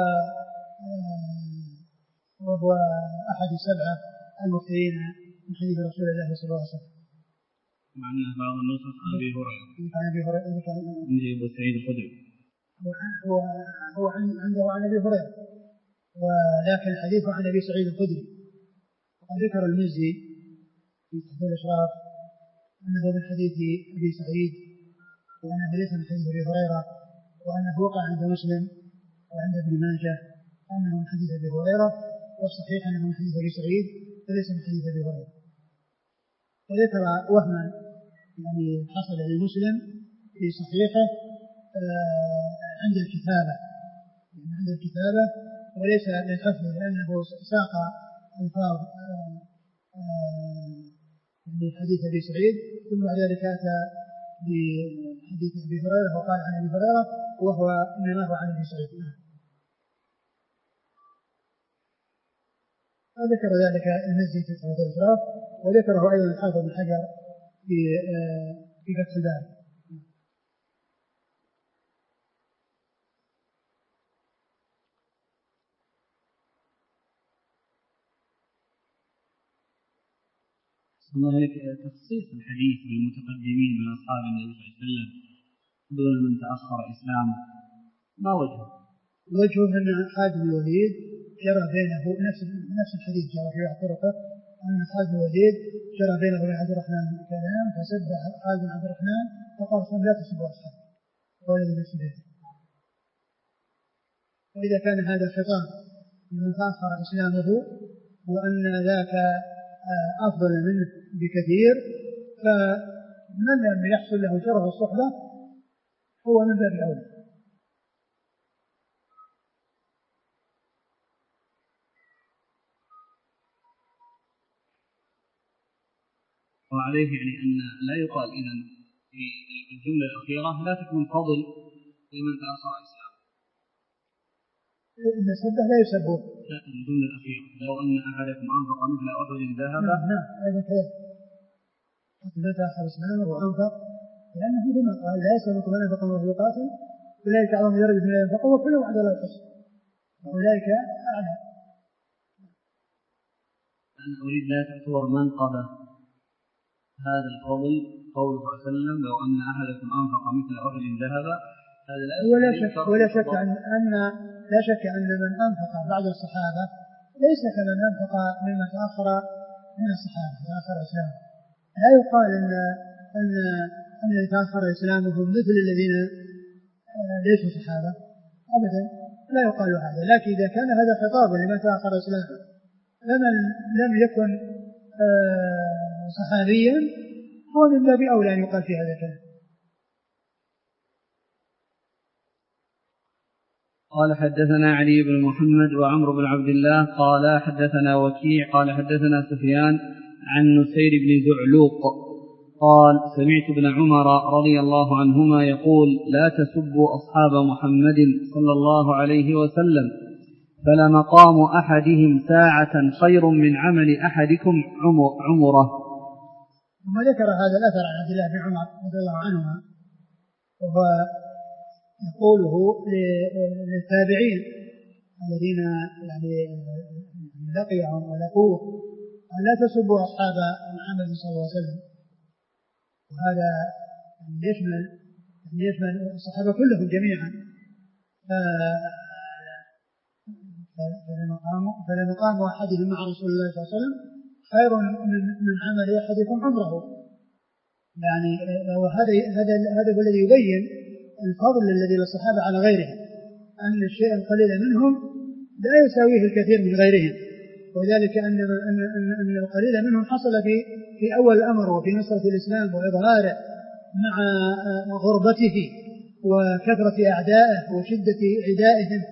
وهو أحد السبعة المكثرين من حديث رسول الله صلى الله عليه وسلم. مع أن بعض النسخ عن أبي هريرة عن أبي هريرة عند أبو سعيد الخدري هو هو عنده عن أبي هريرة، ولكن الحديث عن أبي سعيد الخدري. وقد ذكر المزي في تحفيظ الإشراف أنه من حديث أبي سعيد وأنه ليس من حديث أبي هريرة، وأنه وقع عند مسلم وعند ابن ماجه أنه من حديث أبي هريرة، والصحيح أنه من حديث أبي سعيد وليس من حديث أبي هريرة. وذكر وهما يعني حصل للمسلم في صحيحه عند الكتابة، يعني عند الكتابة وليس للحفظ، لأنه ساق ألفاظ من حديث أبي سعيد ثم بعد ذلك أتى بحديث أبي هريرة وقال عن أبي هريرة وهو إنما هو عن أبي سعيد. وذكر ذلك المزي في صحيح الإشراف، وذكره أيضا الحافظ بن حجر في في فتح الباري. الله عليك، تخصيص الحديث للمتقدمين من أصحاب النبي صلى الله عليه وسلم دون من تأخر إسلامه، ما وجهه؟ وجهه أن خالد بن الوليد جرى بينه نفس نفس الحديث جرى في طرقه، أن خالد بن الوليد جرى بينه وبين عبد الرحمن كلام فسب خالد بن عبد الرحمن فقال لا تسبوا أصحابه، هو الذي نفس بيته. وإذا كان هذا خطاب لمن تأخر إسلامه وأن ذاك أفضل منه بكثير، فمن لم يحصل له شرف الصحبة هو من باب أولى. وعليه يعني أن لا يقال إذن في الجملة الأخيرة لا تكون فضل لمن تأخر إسلامه. إن سبه لا يسبون. لا، الجملة الأخيرة لو أن أحدكم أنفق مثل أحد ذهبا. نعم نعم هذا كذا. من تأخر إسلامه وأنفق، لأنه كما قال لا يسبكم من أنفق وهو يقاتل أولئك أعظم درجة من ينفقوا وكل وعد الله الحسنى أولئك أعلى. أنا أريد لا تعتبر منقبة هذا الفضل قوله صلى الله عليه وسلم لو أن أحدكم أنفق مثل أحد ذهبا. هذا لا ولا شك ولا شك أن أن لا شك أن من أنفق بعد الصحابة ليس كمن أنفق مما تأخر من الصحابة تأخر إسلامه. لا يقال أن أن أن الذين تأخر إسلامهم مثل الذين ليسوا صحابة أبدا، لا يقال هذا. لكن إذا كان هذا خطابا لمن تأخر إسلامه فمن لم يكن صحابيا هو من باب أولى أن يقال في هذا الكلام. قال حدثنا علي بن محمد وعمرو بن عبد الله قال حدثنا وكيع قال حدثنا سفيان عن نسير بن زعلوق قال سمعت ابن عمر رضي الله عنهما يقول لا تسبوا أصحاب محمد صلى الله عليه وسلم فلمقام أحدهم ساعة خير من عمل أحدكم عمره. ثم ذكر هذا الأثر عن عبد الله بن عمر رضي الله عنهما وهو يقوله للتابعين الذين يعني لقيهم ولقوه لا تسبوا أصحاب محمد صلى الله عليه وسلم، وهذا يشمل يشمل الصحابة كلهم جميعا. فلمقام أحدهم مع رسول الله صلى الله عليه وسلم خير من عمل أحدكم عمره. يعني وهذا هذا هذا هو الذي يبين الفضل الذي للصحابة على غيرهم، أن الشيء القليل منهم لا يساويه الكثير من غيرهم، وذلك أن أن أن القليل منهم حصل في في أول الأمر وفي نصرة الإسلام وإظهاره مع غربته وكثرة أعدائه وشدة عدائهم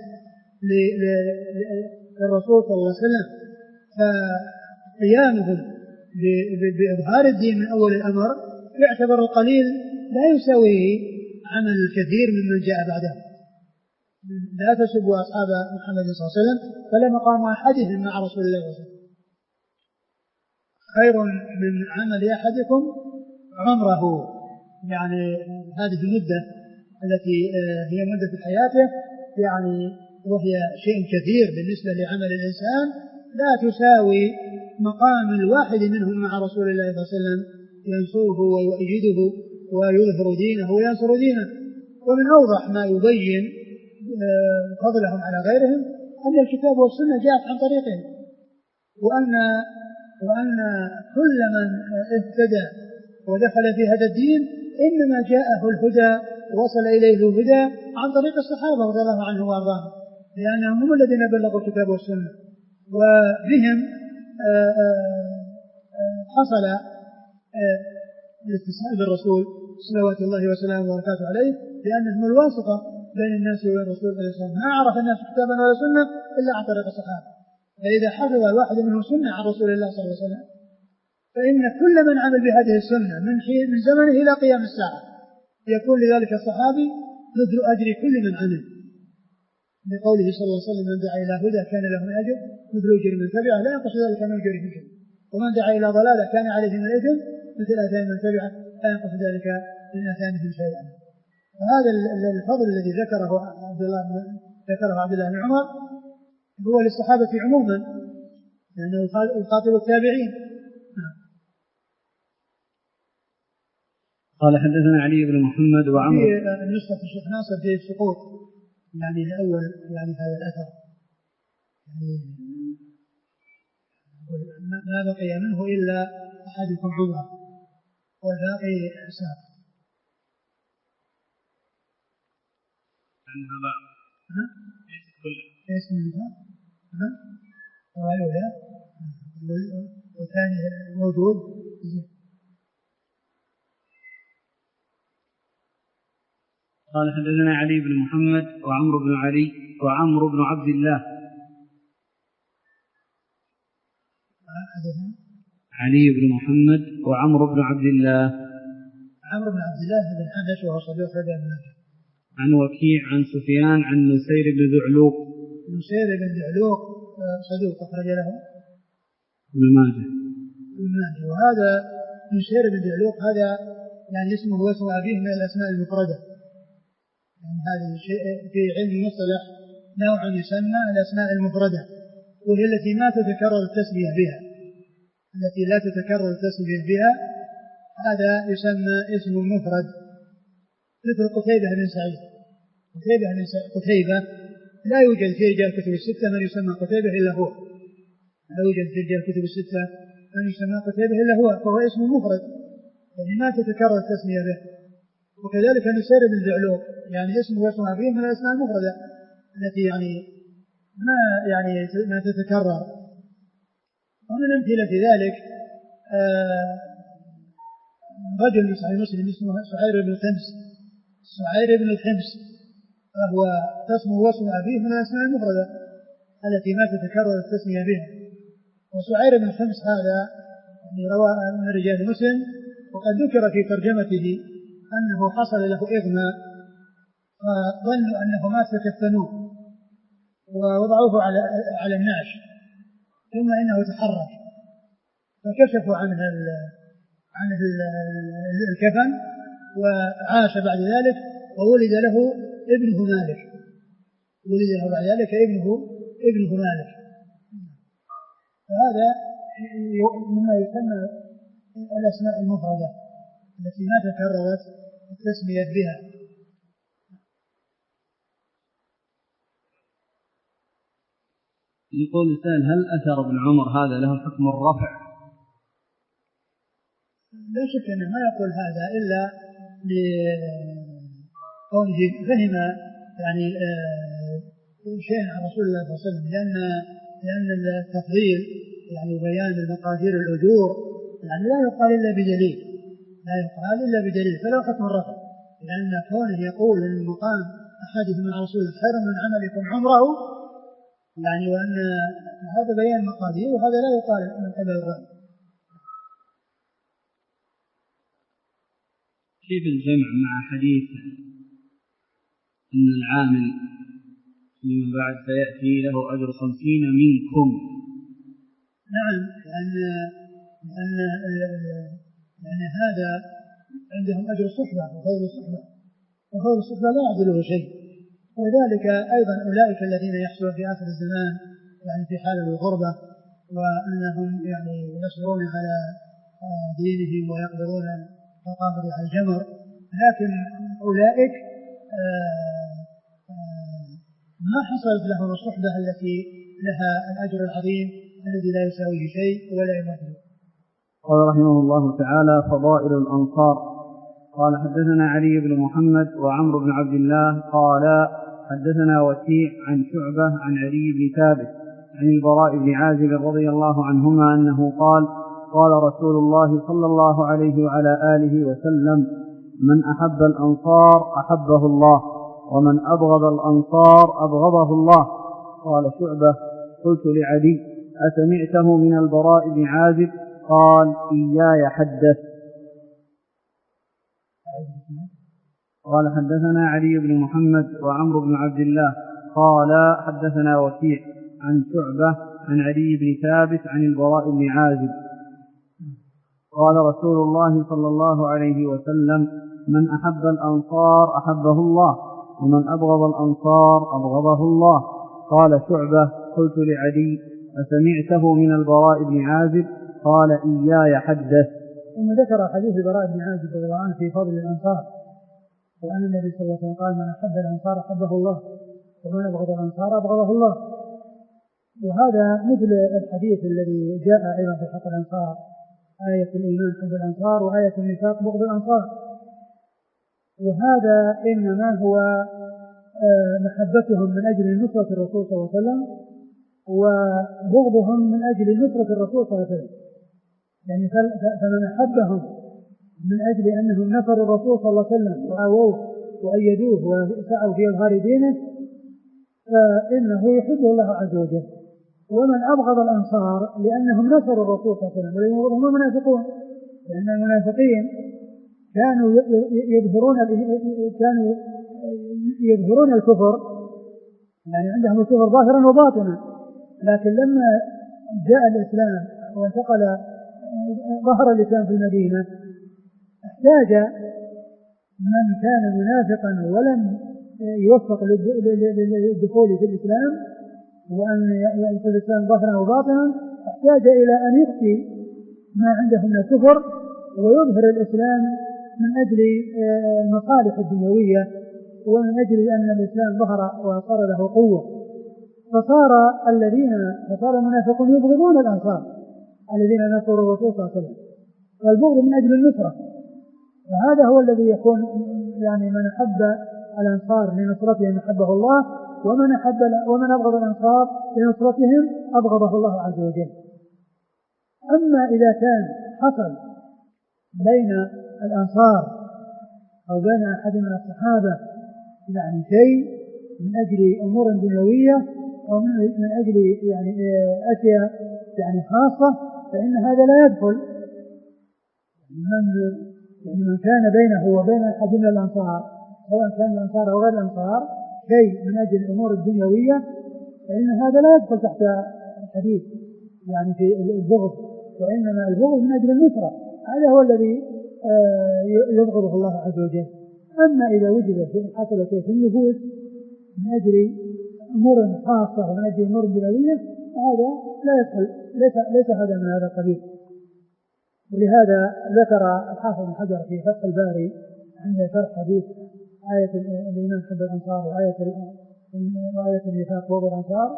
للرسول صلى الله عليه وسلم، فقيامهم بإظهار الدين من أول الأمر يعتبر القليل لا يساويه عمل الكثير ممن جاء بعده. لا تسبوا أصحاب محمد صلى الله عليه وسلم فلا مقام أحدهم مع رسول الله صلى الله عليه وسلم خير من عمل أحدكم عمره. يعني هذه المدة التي هي مدة حياته يعني وهي شيء كثير بالنسبة لعمل الإنسان لا تساوي مقام الواحد منهم مع رسول الله صلى الله عليه وسلم ينصره ويؤيده ويظهر دينه وينصر دينه. ومن أوضح ما يبين فضلهم على غيرهم أن الكتاب والسنة جاءت عن طريقهم، وأن وأن كل من اهتدى ودخل في هذا الدين إنما جاءه الهدى وصل إليه الهدى عن طريق الصحابة رضي الله عنهم وأرضاهم، لأنهم هم الذين بلغوا الكتاب والسنة، وبهم حصل الاتصال بالرسول صلوات الله وسلامه وبركاته عليه، لأنهم الواسطة بين الناس وبين الرسول صلى الله عليه وسلم. ما عرف الناس كتابا ولا سنة إلا عن طريق الصحابة. فإذا حفظ الواحد منهم سنة عن رسول الله صلى الله عليه وسلم فإن كل من عمل بهذه السنة من حين من زمنه إلى قيام الساعة يكون لذلك الصحابي مثل أجر كل من عمل، بقوله صلى الله عليه وسلم: من دعا إلى هدى كان له من أجر مثل أجر من تبعه لا ينقص ذلك من أجره شيء، ومن دعا إلى ضلالة كان عليه من الإثم مثل آثام من تبعه لا ينقص ذلك من آثامهم شيئا. وهذا الفضل الذي ذكره عبد الله ذكره عبد الله بن عمر هو للصحابة عموما، لأنه يخاطب التابعين. قال حدثنا علي بن محمد وعمر. في نسخة الشيخ ناصر في السقوط يعني الأول يعني هذا الأثر يعني ما بقي منه إلا أحدكم عمر والباقي ساق. عنها بعض ليست كلها ليس منها وعلوها والثاني موجود. قال حدثنا علي بن محمد وعمرو بن علي وعمرو بن عبد الله. علي بن محمد وعمرو بن عبد الله. عمرو بن عبد الله بن حنش وهو صدوق رجل ماجه. عن وكيع عن سفيان عن نسير بن ذعلوق. نسير بن ذعلوق صدوق أخرج له ابن ماجه. ابن ماجه. وهذا نسير بن ذعلوق هذا يعني اسمه واسم أبيه من الأسماء المفردة. يعني هذا الشيء في علم المصطلح نوع يسمى الأسماء المفردة، وهي التي ما تتكرر التسمية بها، التي لا تتكرر التسمية بها هذا يسمى اسم مفرد. مثل قتيبة بن سعيد. قتيبة بن قتيبة لا يوجد في رجال الكتب الستة من يسمى قتيبة إلا هو. لا يوجد في رجال الكتب الستة من يسمى قتيبة إلا هو، فهو اسم مفرد يعني ما تتكرر التسمية به. وكذلك نسير بن ذعلوق يعني اسمه واسم أبيه من الأسماء المفردة التي يعني ما يعني ما تتكرر. ومن أمثلة ذلك آه رجل من صحيح مسلم اسمه سعير بن الخمس. سعير بن الخمس فهو اسمه واسم أبيه من الأسماء المفردة التي ما تتكرر التسمية بها. وسعير بن الخمس هذا يعني روى من رجال مسلم، وقد ذكر في ترجمته أنه حصل له إغماء فظنوا أنه مات فكفنوه ووضعوه على على النعش، ثم إنه تحرك فكشفوا عنه عن الكفن وعاش بعد ذلك، وولد له ابنه مالك. ولد له بعد ذلك ابنه ابنه مالك. فهذا مما يسمى الأسماء المفردة التي ما تكررت التسمية بها. يقول السائل: هل أثر ابن عمر هذا له حكم الرفع؟ لا شك أنه ما يقول هذا إلا لكونه فهم يعني شيء عن رسول الله صلى الله عليه وسلم، لأن لأن التفضيل يعني بيان المقادير الأجور يعني لا يقال إلا بدليل، لا يقال إلا بدليل، فلا حكم الرفع، لأن كونه يقول إن مقام أحدهم مع رسول الله خير من عملكم عمره يعني وأن هذا بيان مقادير، وهذا لا يقال من قبل الرفع. كيف الجمع مع حديث أن العامل فيما بعد سيأتي له أجر خمسين منكم؟ نعم، لأن لأن يعني هذا عندهم أجر الصحبة وفضل الصحبة، وفضل الصحبة لا يعدله شيء. وذلك أيضا أولئك الذين يحصلون في آخر الزمان يعني في حال الغربة وأنهم يعني يصبرون على دينهم ويقدرون القابض على الجمر، لكن أولئك ما حصلت لهم الصحبة التي لها الأجر العظيم الذي لا يساويه شيء ولا يمثله. قال رحمه الله تعالى: فضائل الأنصار. قال حدثنا علي بن محمد وعمرو بن عبد الله قال حدثنا وكيع عن شعبة عن علي بن ثابت عن البراء بن عازب رضي الله عنهما أنه قال قال رسول الله صلى الله عليه وعلى آله وسلم من أحب الأنصار أحبه الله ومن أبغض الأنصار أبغضه الله. قال شعبة قلت لعلي أسمعته من البراء بن عازب؟ قال إياي حدث. قال حدثنا علي بن محمد وعمرو بن عبد الله قال حدثنا وكيع عن شعبة عن علي بن ثابت عن البراء بن عازب قال رسول الله صلى الله عليه وسلم من أحب الأنصار أحبه الله ومن أبغض الأنصار أبغضه الله. قال شعبة قلت لعلي أسمعته من البراء بن عازب؟ قال إياي حدث. ثم ذكر حديث البراء بن عازب رضي الله عنه في فضل الأنصار وأن النبي صلى الله عليه وسلم قال من أحب الأنصار أحبه الله ومن أبغض الأنصار أبغضه الله. وهذا مثل الحديث الذي جاء أيضا في حق الأنصار آية الإيمان حب الأنصار وآية النفاق بغض الأنصار. وهذا إنما هو محبتهم من أجل نصرة الرسول صلى الله عليه وسلم وبغضهم من أجل نصرة الرسول صلى الله عليه وسلم. يعني فمن أحبهم من أجل أنهم نصروا الرسول صلى الله عليه وسلم وآووه وأيدوه وسعوا في إظهار دينه فإنه يحبه الله عز وجل. ومن أبغض الأنصار لأنهم نصروا الرسول صلى الله عليه وسلم ولم يبغضهم المنافقون لأن المنافقين كانوا يظهرون كانوا يظهرون الكفر يعني عندهم الكفر ظاهرا وباطنا. لكن لما جاء الإسلام وانتقل ظهر الإسلام في المدينة احتاج من كان منافقا ولم يوفق للدخول في الإسلام وأن يدخل الإسلام ظاهرا وباطنا احتاج إلى أن يخفي ما عنده من الكفر ويظهر الإسلام من أجل المصالح الدنيوية ومن أجل أن الإسلام ظهر وصار له قوة. فصار الذين فصار المنافقون يبغضون الأنصار الذين نصروا الرسول صلى الله عليه وسلم والبغض من أجل النصرة. وهذا هو الذي يكون يعني من أحب الأنصار لنصرتهم أحبه الله ومن أحب ومن أبغض الأنصار لنصرتهم أبغضه الله عز وجل. أما إذا كان حصل بين الأنصار أو بين أحد من الصحابة يعني شيء من أجل أمور دنيوية أو من أجل يعني أشياء يعني خاصة فإن هذا لا يدخل. من يعني من كان بينه وبين أحد من الأنصار سواء كان الأنصار أو غير الأنصار شيء من أجل الأمور الدنيوية فإن هذا لا يدخل تحت الحديث يعني في البغض وإنما البغض من أجل النصرة. هذا هو الذي يبغضه الله عز وجل. أما إذا وجد شيء حصل شيء في النفوس من أجل أمور خاصة ومن أجل أمور دنيوية هذا لا يدخل ليس, ليس هذا من هذا القبيل. ولهذا ذكر الحافظ بن حجر في فتح الباري عند شرح حديث آية الإيمان حب الأنصار وآية وآية النفاق بغض الأنصار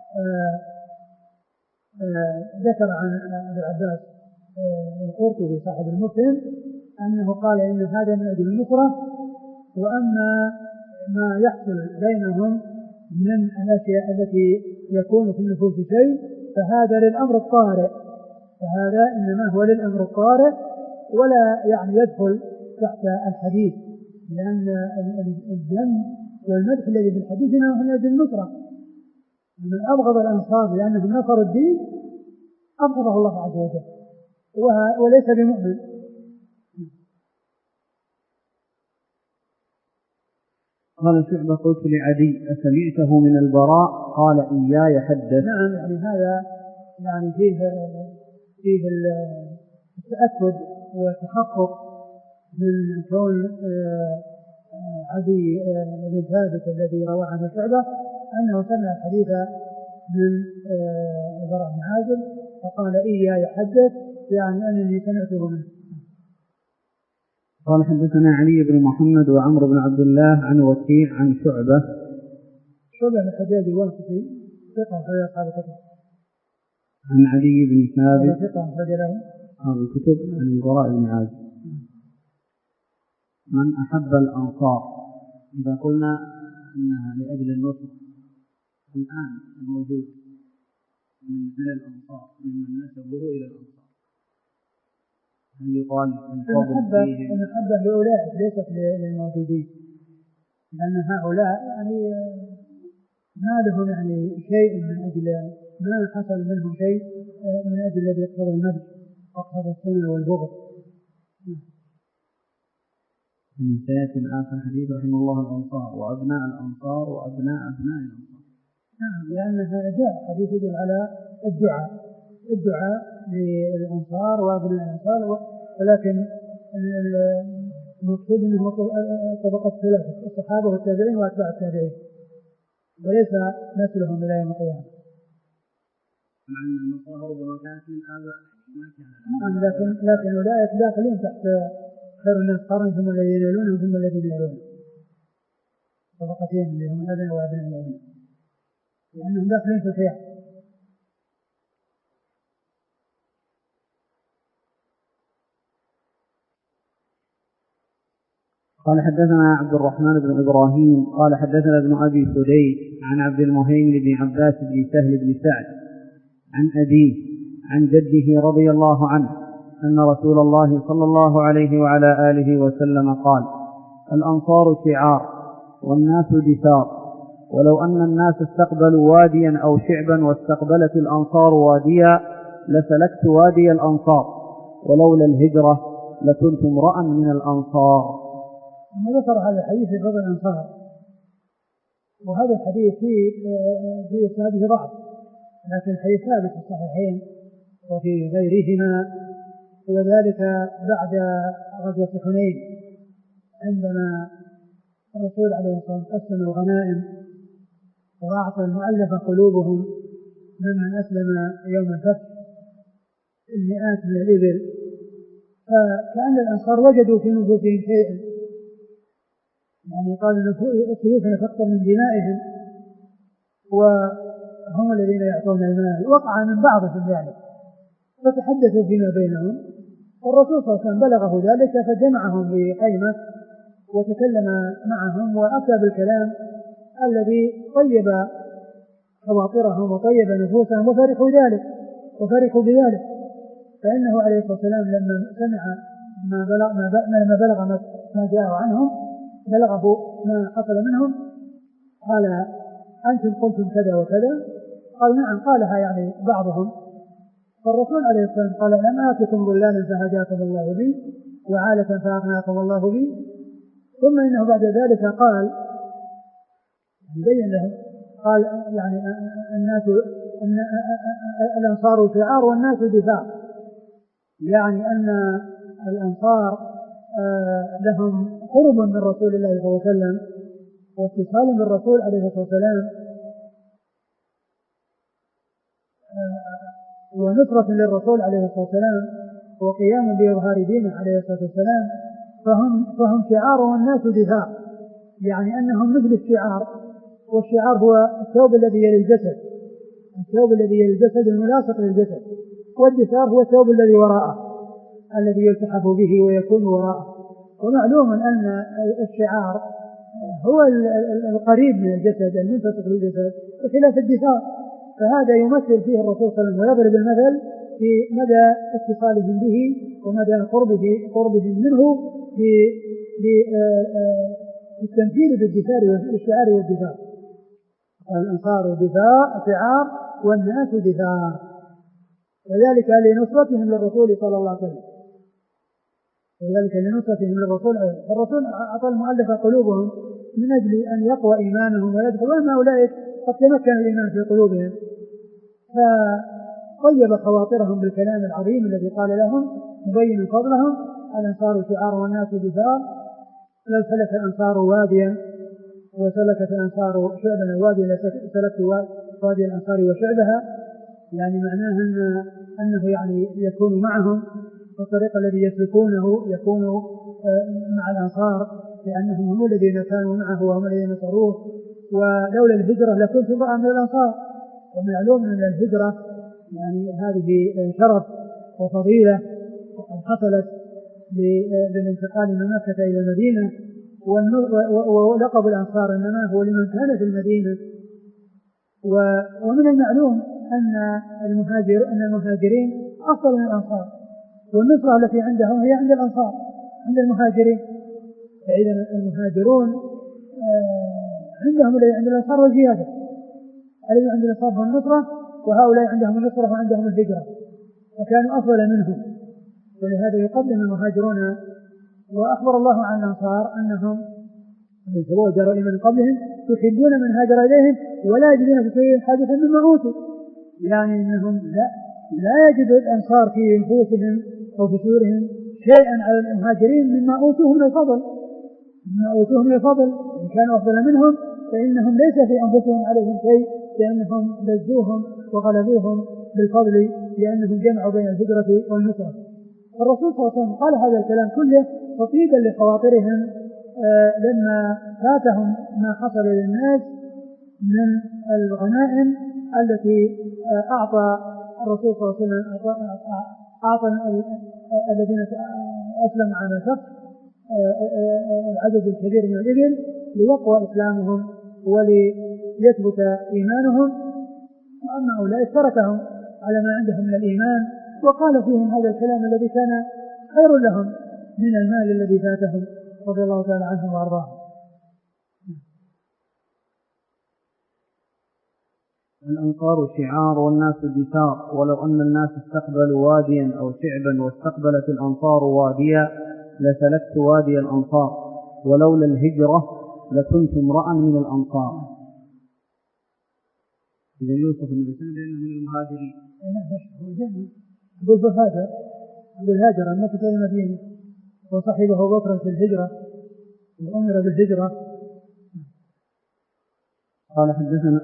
ذكر عن أبي العباس القرطبي صاحب المسلم أنه قال إن هذا من أجل النصرة. وأما ما يحصل بينهم من الأشياء التي يكون في النفوس شيء فهذا للأمر الطارئ فهذا إنما هو للأمر الطارئ ولا يعني يدخل تحت الحديث لأن الذم والمدح الذي في الحديث إنه من أجل النصرة. من أبغض الأنصار لأنهم نصروا الدين أبغضه الله عز وجل وليس بمؤمن. قال شعبة قلت لعدي أسمعته من البراء؟ قال إياي حدث. نعم يعني هذا يعني فيه فيه التأكد والتحقق من كون عدي بن ثابت الذي روى عنه شعبة أنه سمع الحديث من البراء بن عازب فقال إياي حدث يعني أنني سمعته منه. قال حدثنا علي بن محمد وعمرو بن عبد الله عن وكيع عن شعبة شعبة بن الحجاج الواسطي ثقة في أصحاب الكتب عن علي بن ثابت. ثقة أخرج له أصحاب الكتب. عن البراء بن عازب. عن البراء بن عازب رضي الله عنه قال قال رسول الله صلى الله عليه وسلم من أحب الأنصار أحبه الله ومن أبغض الأنصار أبغضه الله. قال شعبة قلت لعدي أسمعته من البراء؟ قال إياي حدث. ثقة أخرج له أصحاب الكتب عن البراء بن عازب. من أحب الأنصار، إذا قلنا أنها لأجل النصر الآن الموجود من الأنصار ممن نسبه إلى الأنصار، هل يقال المحبة المحبة لأولئك ليست للموجودين، لأن هؤلاء يعني ما لهم يعني شيء من أجل ما حصل منهم شيء من أجل الذي يقتضي المدح وقتضى السنة والبغض. من سيأتي آخر حديث رحمه الله الأنصار وأبناء الأنصار وأبناء أبناء الأنصار. نعم، لأنها جاء حديث يدل على الدعاء الدعاء للأنصار وأبناء الأنصار، ولكن المقصود أنه طبقة ثلاثة: الصحابة والتابعين وأتباع التابعين، وليس نسلهم إلى يوم القيامة. مع أن النصارى ربما كانت من آباء ما كان. نعم، لكن لكن أولئك داخلين تحت خير الناس قرن ثم الذين يلونهم ثم الذين يلونهم، طبقتين اللي هم الأبناء وأبناء الأبناء، لأنهم داخلين في الخيار. قال حدثنا عبد الرحمن بن إبراهيم قال حدثنا ابن أبي فديك عن عبد المهيمن بن عباس بن سهل بن سعد عن أبيه عن جده رضي الله عنه أن رسول الله صلى الله عليه وعلى آله وسلم قال: الأنصار شعار والناس دثار، ولو أن الناس استقبلوا واديا أو شعبا واستقبلت الأنصار واديا لسلكت وادي الأنصار، ولولا الهجرة لكنت امرأ من الأنصار. ثم ذكر هذا الحديث في فضل الأنصار، وهذا الحديث فيه في إسناده ضعف، لكن الحديث ثابت في الصحيحين وفي غيرهما، وذلك بعد غزوة حنين عندما الرسول عليه الصلاة والسلام قسم الغنائم وأعطى المؤلفة قلوبهم ممن أسلم يوم الفتح المئات من الإبل، فكأن الأنصار وجدوا في نفوسهم شيئا، يعني قال سيوفنا تقطر من دمائهم وهم الذين يعطون المال، وقع من بعضهم ذلك فتحدثوا فيما بينهم، والرسول صلى الله عليه وسلم بلغه ذلك فجمعهم بخيمة وتكلم معهم وأتى بالكلام الذي طيب خواطرهم وطيب نفوسهم وفرحوا ذلك وفرحوا بذلك. فإنه عليه الصلاة والسلام لما سمع ما بلغ ما بلغ ما جاء عنهم بلغه ما حصل منهم قال: أنتم قلتم كذا وكذا؟ قال: نعم. قالها يعني بعضهم. فالرسول عليه الصلاة والسلام قال: لم آتكم ضلالا فهداكم الله بي وعالة فأغناكم الله بي. ثم إنه بعد ذلك قال يبين لهم قال يعني الناس الأنصار شعار والناس دثار، يعني أن الأنصار لهم قرب من رسول الله صلى الله عليه وسلم واتصال بالرسول عليه الصلاة والسلام ونصرة للرسول عليه الصلاة والسلام وقيام بإظهار دينه عليه الصلاة والسلام، فهم, فهم شعار والناس دثار، يعني أنهم مثل الشعار، والشعار هو الثوب الذي يلي الجسد الثوب الذي يلي الجسد الملاصق للجسد، والدثار هو الثوب الذي وراءه الذي يلتحف به ويكون وراءه. ومعلوم أن الشعار هو القريب من الجسد المنتصف للجسد بخلاف الدثار، فهذا يمثل فيه الرسول صلى الله عليه وسلم ويضرب المثل في مدى اتصالهم به ومدى قربه قربهم منه بالتمثيل بالدثار والشعار والدثار. الأنصار دثار شعار والناس دثار، وذلك لنصرتهم للرسول صلى الله عليه وسلم وذلك لنصرتهم للرسول. الرسول أعطى المؤلفة قلوبهم من أجل أن يقوى إيمانهم ويدخل، وأما أولئك قد تمكن الإيمان في قلوبهم، فطيب خواطرهم بالكلام العظيم الذي قال لهم مبين فضلهم: الأنصار شعار والناس دثار، لو سلك الأنصار واديا وسلكت الأنصار شعبا واديا لسلكت وادي الأنصار وشعبها، يعني معناه أن أنه يعني يكون معهم والطريق الذي يسلكونه يكون مع الأنصار، لأنهم هم الذين كانوا معه وهم الذين نصروه، ولولا الهجرة لكنت امرأ من الأنصار. ومعلوم أن الهجرة يعني هذه شرف وفضيلة وقد حصلت بالانتقال من مكة إلى المدينة، ولقب الأنصار إنما هو لمن كان في المدينة. ومن المعلوم أن المهاجر أن المهاجرين أفضل من الأنصار، والنصرة التي عندهم هي عند الأنصار عند المهاجرين. فإذا المهاجرون عندهم الذي عند الأنصار والزيادة، الذي عند الأنصار هو النصرة، وهؤلاء عندهم النصرة وعندهم الهجرة، فكانوا أفضل منهم، ولهذا يقدم المهاجرون. وأخبر الله عن الأنصار أنهم تهاجروا لمن قبلهم يحبون من هاجر إليهم ولا يجدون في شيء حاجة مما أوتوا، يعني أنهم لا, لا يجد الأنصار في نفوسهم أو في صدورهم شيئا على المهاجرين مما أوتوه من الفضل مما أوتوه من الفضل إن كانوا أفضل منهم فإنهم ليس في أنفسهم عليهم شيء، لأنهم لزوهم وغلبوهم بالفضل، لأنهم جمعوا بين الهجرة والنصرة. الرسول صلى الله عليه وسلم قال هذا الكلام كله تطيبا لخواطرهم آه لما فاتهم ما حصل للناس من الغنائم التي آه أعطى الرسول صلى الله عليه وسلم أعطى, أعطى الذين أسلموا عام الفتح آه العدد الكبير من الإبل ليقوى إسلامهم وليثبت إيمانهم، وأما أولئك تركهم على ما عندهم من الإيمان وقال فيهم هذا الكلام الذي كان خير لهم من المال الذي فاتهم رضي الله تعالى عنهم وأرضاهم. الأنصار شعار والناس دثار، ولو أن الناس استقبلوا واديا أو شعبا واستقبلت الأنصار واديا لسلكت وادي الأنصار، ولولا الهجرة لكنت امرأ من الأنصار. إذا يوصف النبي صلى الله عليه وسلم من المهاجرين. أبو الهاجر أبو الهاجر من مكة إلى المدينة، وصحبه أبو بكر في الهجرة وأمر بالهجرة. قال حدثنا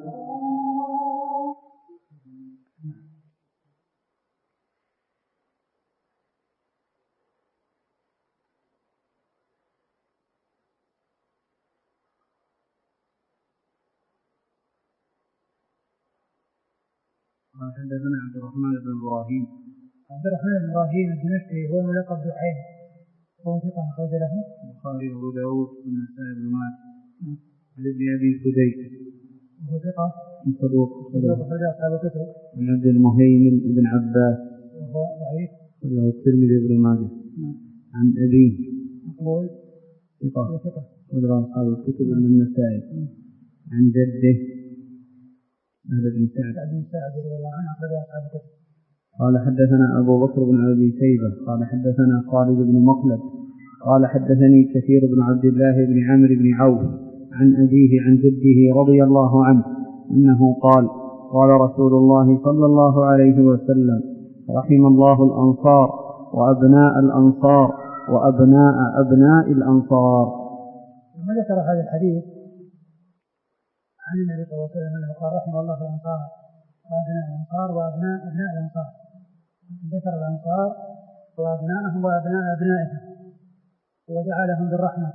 قال حدثنا عبد الرحمن بن إبراهيم عبد الرحمن بن إبراهيم الدمشقي هو ملقب دحين، هو ثقة أخرج له البخاري وأبو داود والنسائي بن ماجه. عن ابن أبي فديك وهو ثقة صدوق أخرج أصحاب الكتب. عن عبد المهيمن بن عباس وهو ضعيف وله الترمذي بن ماجه. عن أبيه مقبول ثقة وله أصحاب الكتب من النسائي. عن جده أهل بن سعد بن سعد رضي الله عنه أخرج أصحاب الكتب. قال حدثنا أبو بكر بن أبي شيبة قال حدثنا خالد بن مخلد قال حدثني كثير بن عبد الله بن عمرو بن عوف عن أبيه عن جده رضي الله عنه أنه قال قال رسول الله صلى الله عليه وسلم رحم الله الأنصار وأبناء الأنصار وأبناء أبناء الأنصار. ثم ذكر هذا الحديث عن النبي صلى الله عليه وسلم أنه قال رحم الله الأنصار وأبناء الأنصار وأبناء أبناء الأنصار، ذكر الأنصار وأبناءهم وأبناء أبنائهم وجعلهم بالرحمة.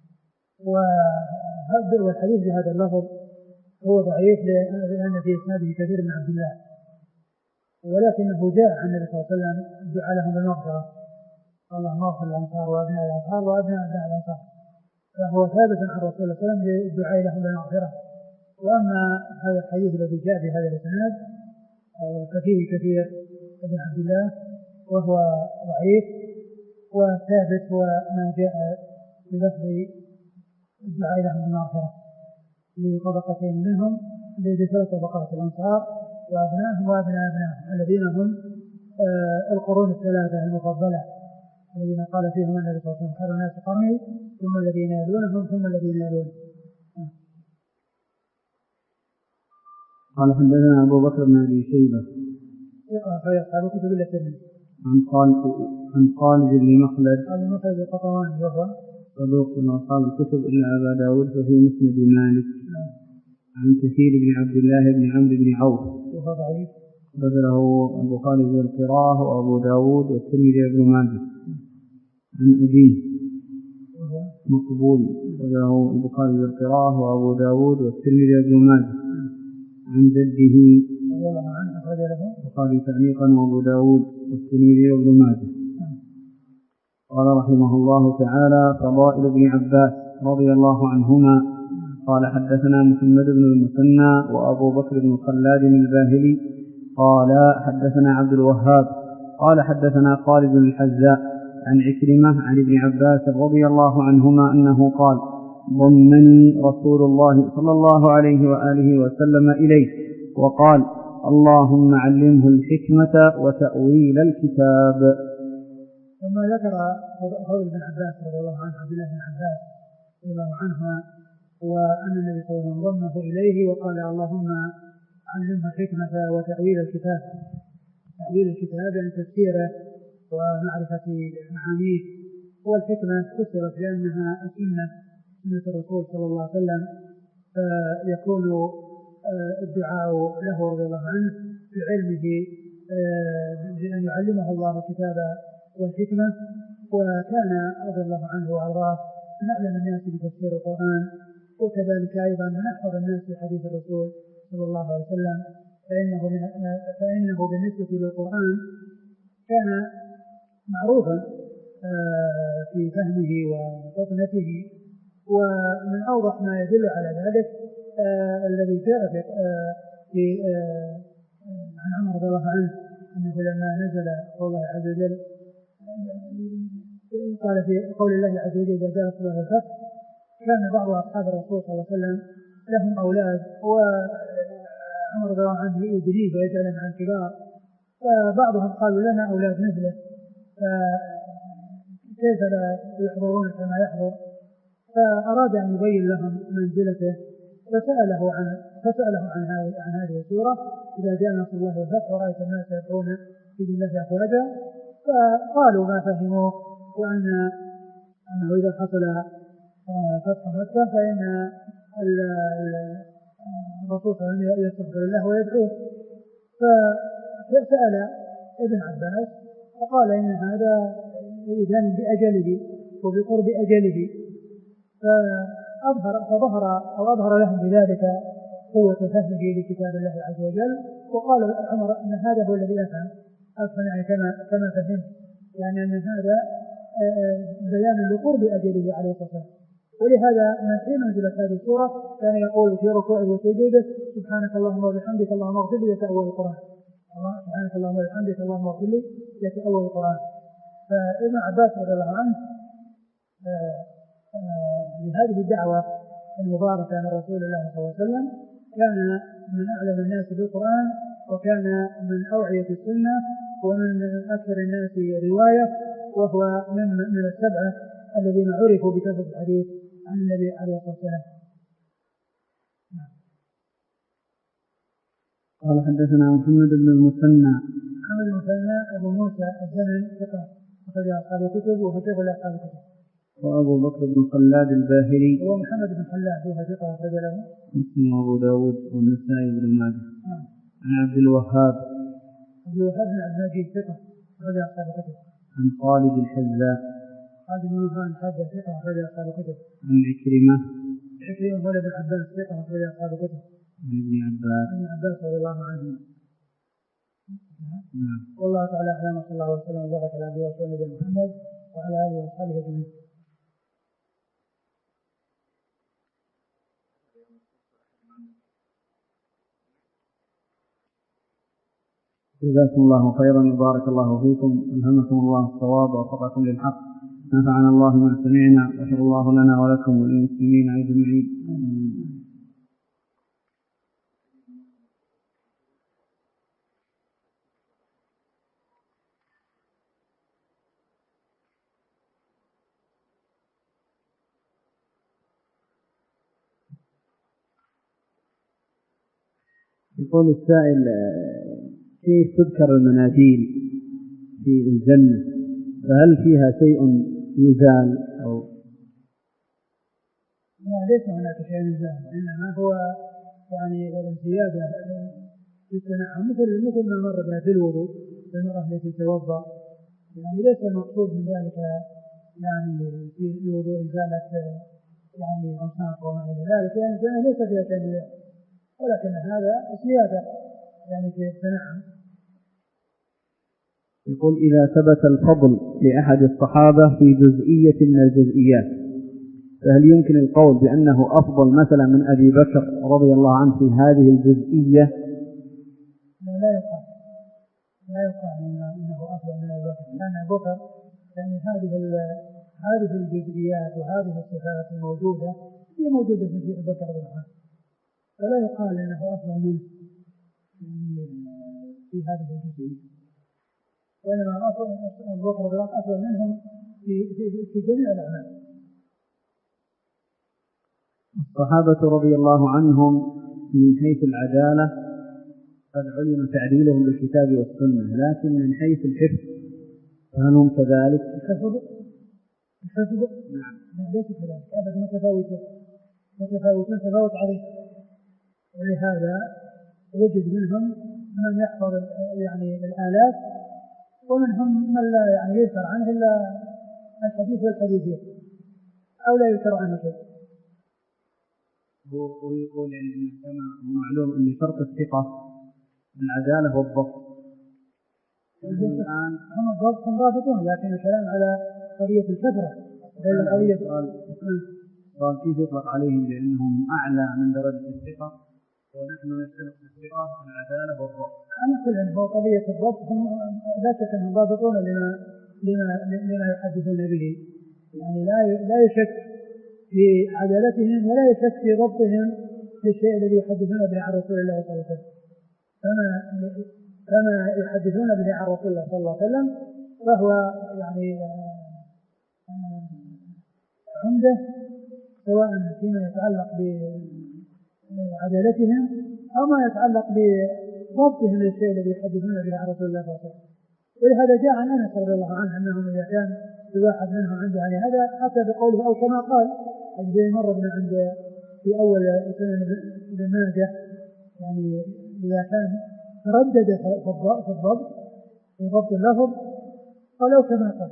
والحديث بهذا اللفظ هو ضعيف لأن في إسناده كثير من عبد الله، ولكنه جاء عن النبي صلى الله عليه وسلم جعلهم بالمغفرة، اللهم اغفر الأنصار وأبناء الأنصار وأبناء أبناء الأنصار، فهو ثابت عن الرسول صلى الله عليه وسلم بالدعاء لهم بالمغفرة. وأما هذا الحديث الذي جاء بهذا الإسناد ففيه كثير ابن عبد الله وهو ضعيف، وثابت هو ما جاء بلفظ الدعاء لهم بالمغفرة لطبقتين منهم لثلاث طبقات الأنصار وأبنائهم وأبناء أبنائهم الذين هم آه القرون الثلاثة المفضلة الذين قال فيهم النبي صلى الله عليه وسلم خير الناس قرني ثم الذين يلونهم ثم الذين يلونهم. قال حدثنا أبو بكر بن أبي شيبة أصحاب كتب إلا الترمذي عن خالد عن خالد بن مخلد قال مخلد القطواني وهو صدوق من أصحاب الكتب إلا أبا داود ففي مسند مالك. عن كثير بن عبد الله بن عمرو بن عوف وهو ضعيف بدله البخاري بالقراءة وأبو داود والترمذي بن ماجه. عن أبيه مقبول بدله البخاري بالقراءة وأبو داود والترمذي بن ماجه. عن جده رضي الله عنه أخرج له البخاري تعليقا وأبو داود والترمذي بن ماجه. قال رحمه الله تعالى: فضائل ابن عباس رضي الله عنهما. قال: حدثنا محمد بن المثنى وأبو بكر بن خلاد الباهلي قال: حدثنا عبد الوهاب قال: حدثنا خالد بن الحذاء عن عكرمة عن ابن عباس رضي الله عنهما أنه قال: ضمني رسول الله صلى الله عليه وآله وسلم إليه وقال: اللهم علمه الحكمة وتأويل الكتاب. ثم ذكر قول ابن عباس رضي الله عنه عبد الله بن عباس رضي الله عنهما وأن النبي صلى الله عليه وسلم ضمه إليه وقال: اللهم علمه الحكمة وتأويل الكتاب. تأويل الكتاب يعني تفسيره ومعرفة معانيه. والحكمة فسرت بأنها السنة، سنة الرسول صلى الله عليه وسلم، فيكون الدعاء له رضي الله عنه بعلمه بأن يعلمه الله الكتاب والحكمة. وكان رضي الله عنه وأرضاه من أعلم الناس بتفسير القرآن، وكذلك أيضا من أحفظ الناس بحديث الرسول صلى الله عليه وسلم، فإنه, من فإنه بالنسبة للقرآن كان معروفا في فهمه وفطنته. ومن أوضح ما يدل على ذلك الذي جاء في عن عمر رضي الله عنه أنه لما نزل قول الله عز وجل قال في قول الله عز وجل: إذا جاء الله الفتح، كان بعض أصحاب الرسول صلى الله عليه وسلم لهم أولاد، وعمر رضي الله عنه يدريه ويجعل مع الكبار، فبعضهم قالوا: لنا أولاد مثله، فكيف لا يحضرون كما يحضر؟ فأراد أن يبين لهم منزلته، فسأله عن فسأله عن هذه عن هذه السورة: إذا جاء نصر الله والفتح ورأيت الناس يدعون في دين الله أفواجا. فقالوا ما فهموه، وأن أنه إذا حصل فتح مكة فإن الرسول صلى الله عليه وسلم يستغفر الله ويدعوه. فسأل ابن عباس فقال: إن هذا إذن بأجله وبقرب أجله. فأظهر فظهر أو أظهر لهم بذلك قوة فهمه لكتاب الله عز وجل. وقال عمر: أن هذا هو الذي أفهم أفهم يعني كما كما فهمت، يعني أن هذا بيان لقرب أجله عليه الصلاة والسلام. ولهذا من حين نزلت هذه السورة كان يقول في ركوعه وسجوده: سبحانك اللهم وبحمدك اللهم اغفر لي، يتأول القرآن. سبحانك اللهم وبحمدك اللهم اغفر لي، يتأول القرآن. فابن عباس رضي الله عنه بهذه الدعوة المباركة من رسول الله صلى الله عليه وسلم كان من أعلم الناس بالقرآن، وكان من أوعية السنة، ومن أكثر الناس رواية، وهو من من السبعة الذين عرفوا بكثرة الحديث عن النبي عليه الصلاة والسلام. قال: حدثنا محمد بن المثنى. محمد بن المثنى أبو موسى الزمن ثقة أخرج أصحاب الكتب وهو شيخ أصحاب الكتب. وأبو بكر بن خلاد الباهلي هو محمد بن خلاد وهو ثقة أخرج له مسلم وأبو داود والنسائي بن ماجه. عن عبد الوهاب عبد الوهاب بن عبد المجيد ثقة أخرج أصحاب الكتب. عن خالد الحذاء خالد بن وهان حاجة ثقة أخرج أصحاب الكتب. عن عكرمة عكرمة مولى بن عباس ثقة أخرج أصحاب الكتب. عن ابن عباس ابن عباس رضي الله عنه. نعم. والله تعالى أعلم، صلى الله وسلم وبارك على عبده ورسوله محمد وعلى آله وأصحابه أجمعين. جزاكم الله خيرا وبارك الله فيكم، ألهمكم الله الصواب ووفقكم للحق، نفعنا الله ما سمعنا، وشكر الله لنا ولكم وللمسلمين أجمعين. يقول السائل: كيف تذكر المناديل في الجنة؟ فهل فيها شيء يزال أو لا؟ ليس هناك شيء يزال، إنما هو يعني الزيادة في التنعم، مثل مثل ما مر بها في الوضوء المرأة التي تتوضأ، يعني ليس المقصود من ذلك يعني في الوضوء إزالة يعني أوساخ وما إلى ذلك، يعني الجنة ليس فيها شيء، ولكن هذا زيادة يعني في التنعم. يقول إذا ثبت الفضل لأحد الصحابة في جزئية من الجزئيات فهل يمكن القول بأنه أفضل مثلا من أبي بكر رضي الله عنه في هذه الجزئية؟ لا يقال لا يقال إنه أفضل من أبي بكر، لأن أبي بكر يعني هذه هذه الجزئيات وهذه الصفات الموجودة هي موجودة في أبي بكر رضي الله عنه، فلا يقال إنه أفضل منه في هذه الجزئية، وإنما أفضل أبو بكر رضي الله عنه أفضل منهم في في في جميع الأعمال. الصحابة رضي الله عنهم من حيث العدالة قد علم تعديلهم بالكتاب والسنة، لكن من حيث الحفظ فهل هم كذلك؟ الحفظ الحفظ نعم ليس كذلك أبدا، متفاوتون متفاوتون تفاوت عظيم، ولهذا وجد منهم من يحفظ يعني الآلاف، ومنهم من لا يعني يذكر عنه إلا الحديث والحديثين أو لا يذكر عنه شيء. ويقول يعني إن كما هو معلوم أن شرط الثقة العدالة والضبط. الآن هم الضبط هم ضابطون، لكن الكلام على قضية الكثرة غير قضية. قال كيف يطلق عليهم بأنهم أعلى من درجة الثقة ونحن نشترط الثقة العدالة والضبط؟ على كل هو قضية الضبط هم لا شك أنهم ضابطون لما لما لما يحدثون به، يعني لا لا يشك في عدالتهم ولا يشك في ضبطهم للشيء الذي يحدثون به عن رسول الله صلى الله عليه وسلم، فما فما يحدثون به عن رسول الله صلى الله عليه وسلم فهو يعني عمدة، سواء فيما يتعلق بعدالتهم أو ما يتعلق بضبطهم للشيء الذي يحدثون به عن رسول الله صلى الله عليه وسلم. ولهذا جاء عن أنس رضي الله عنه أنهم إذا كان الواحد منهم عنده يعني هذا أتى بقوله أو كما قال الذي مر بنا عند في أول سنن ابن ماجه، يعني إذا كان تردد في الضبط في ضبط اللفظ قالوا كما قال.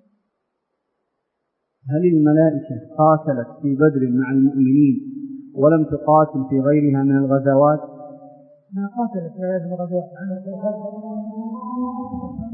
هل الملائكة قاتلت في بدر مع المؤمنين ولم تقاتل في غيرها من الغزوات؟ ما قاتلت في غيرها من الغزوات.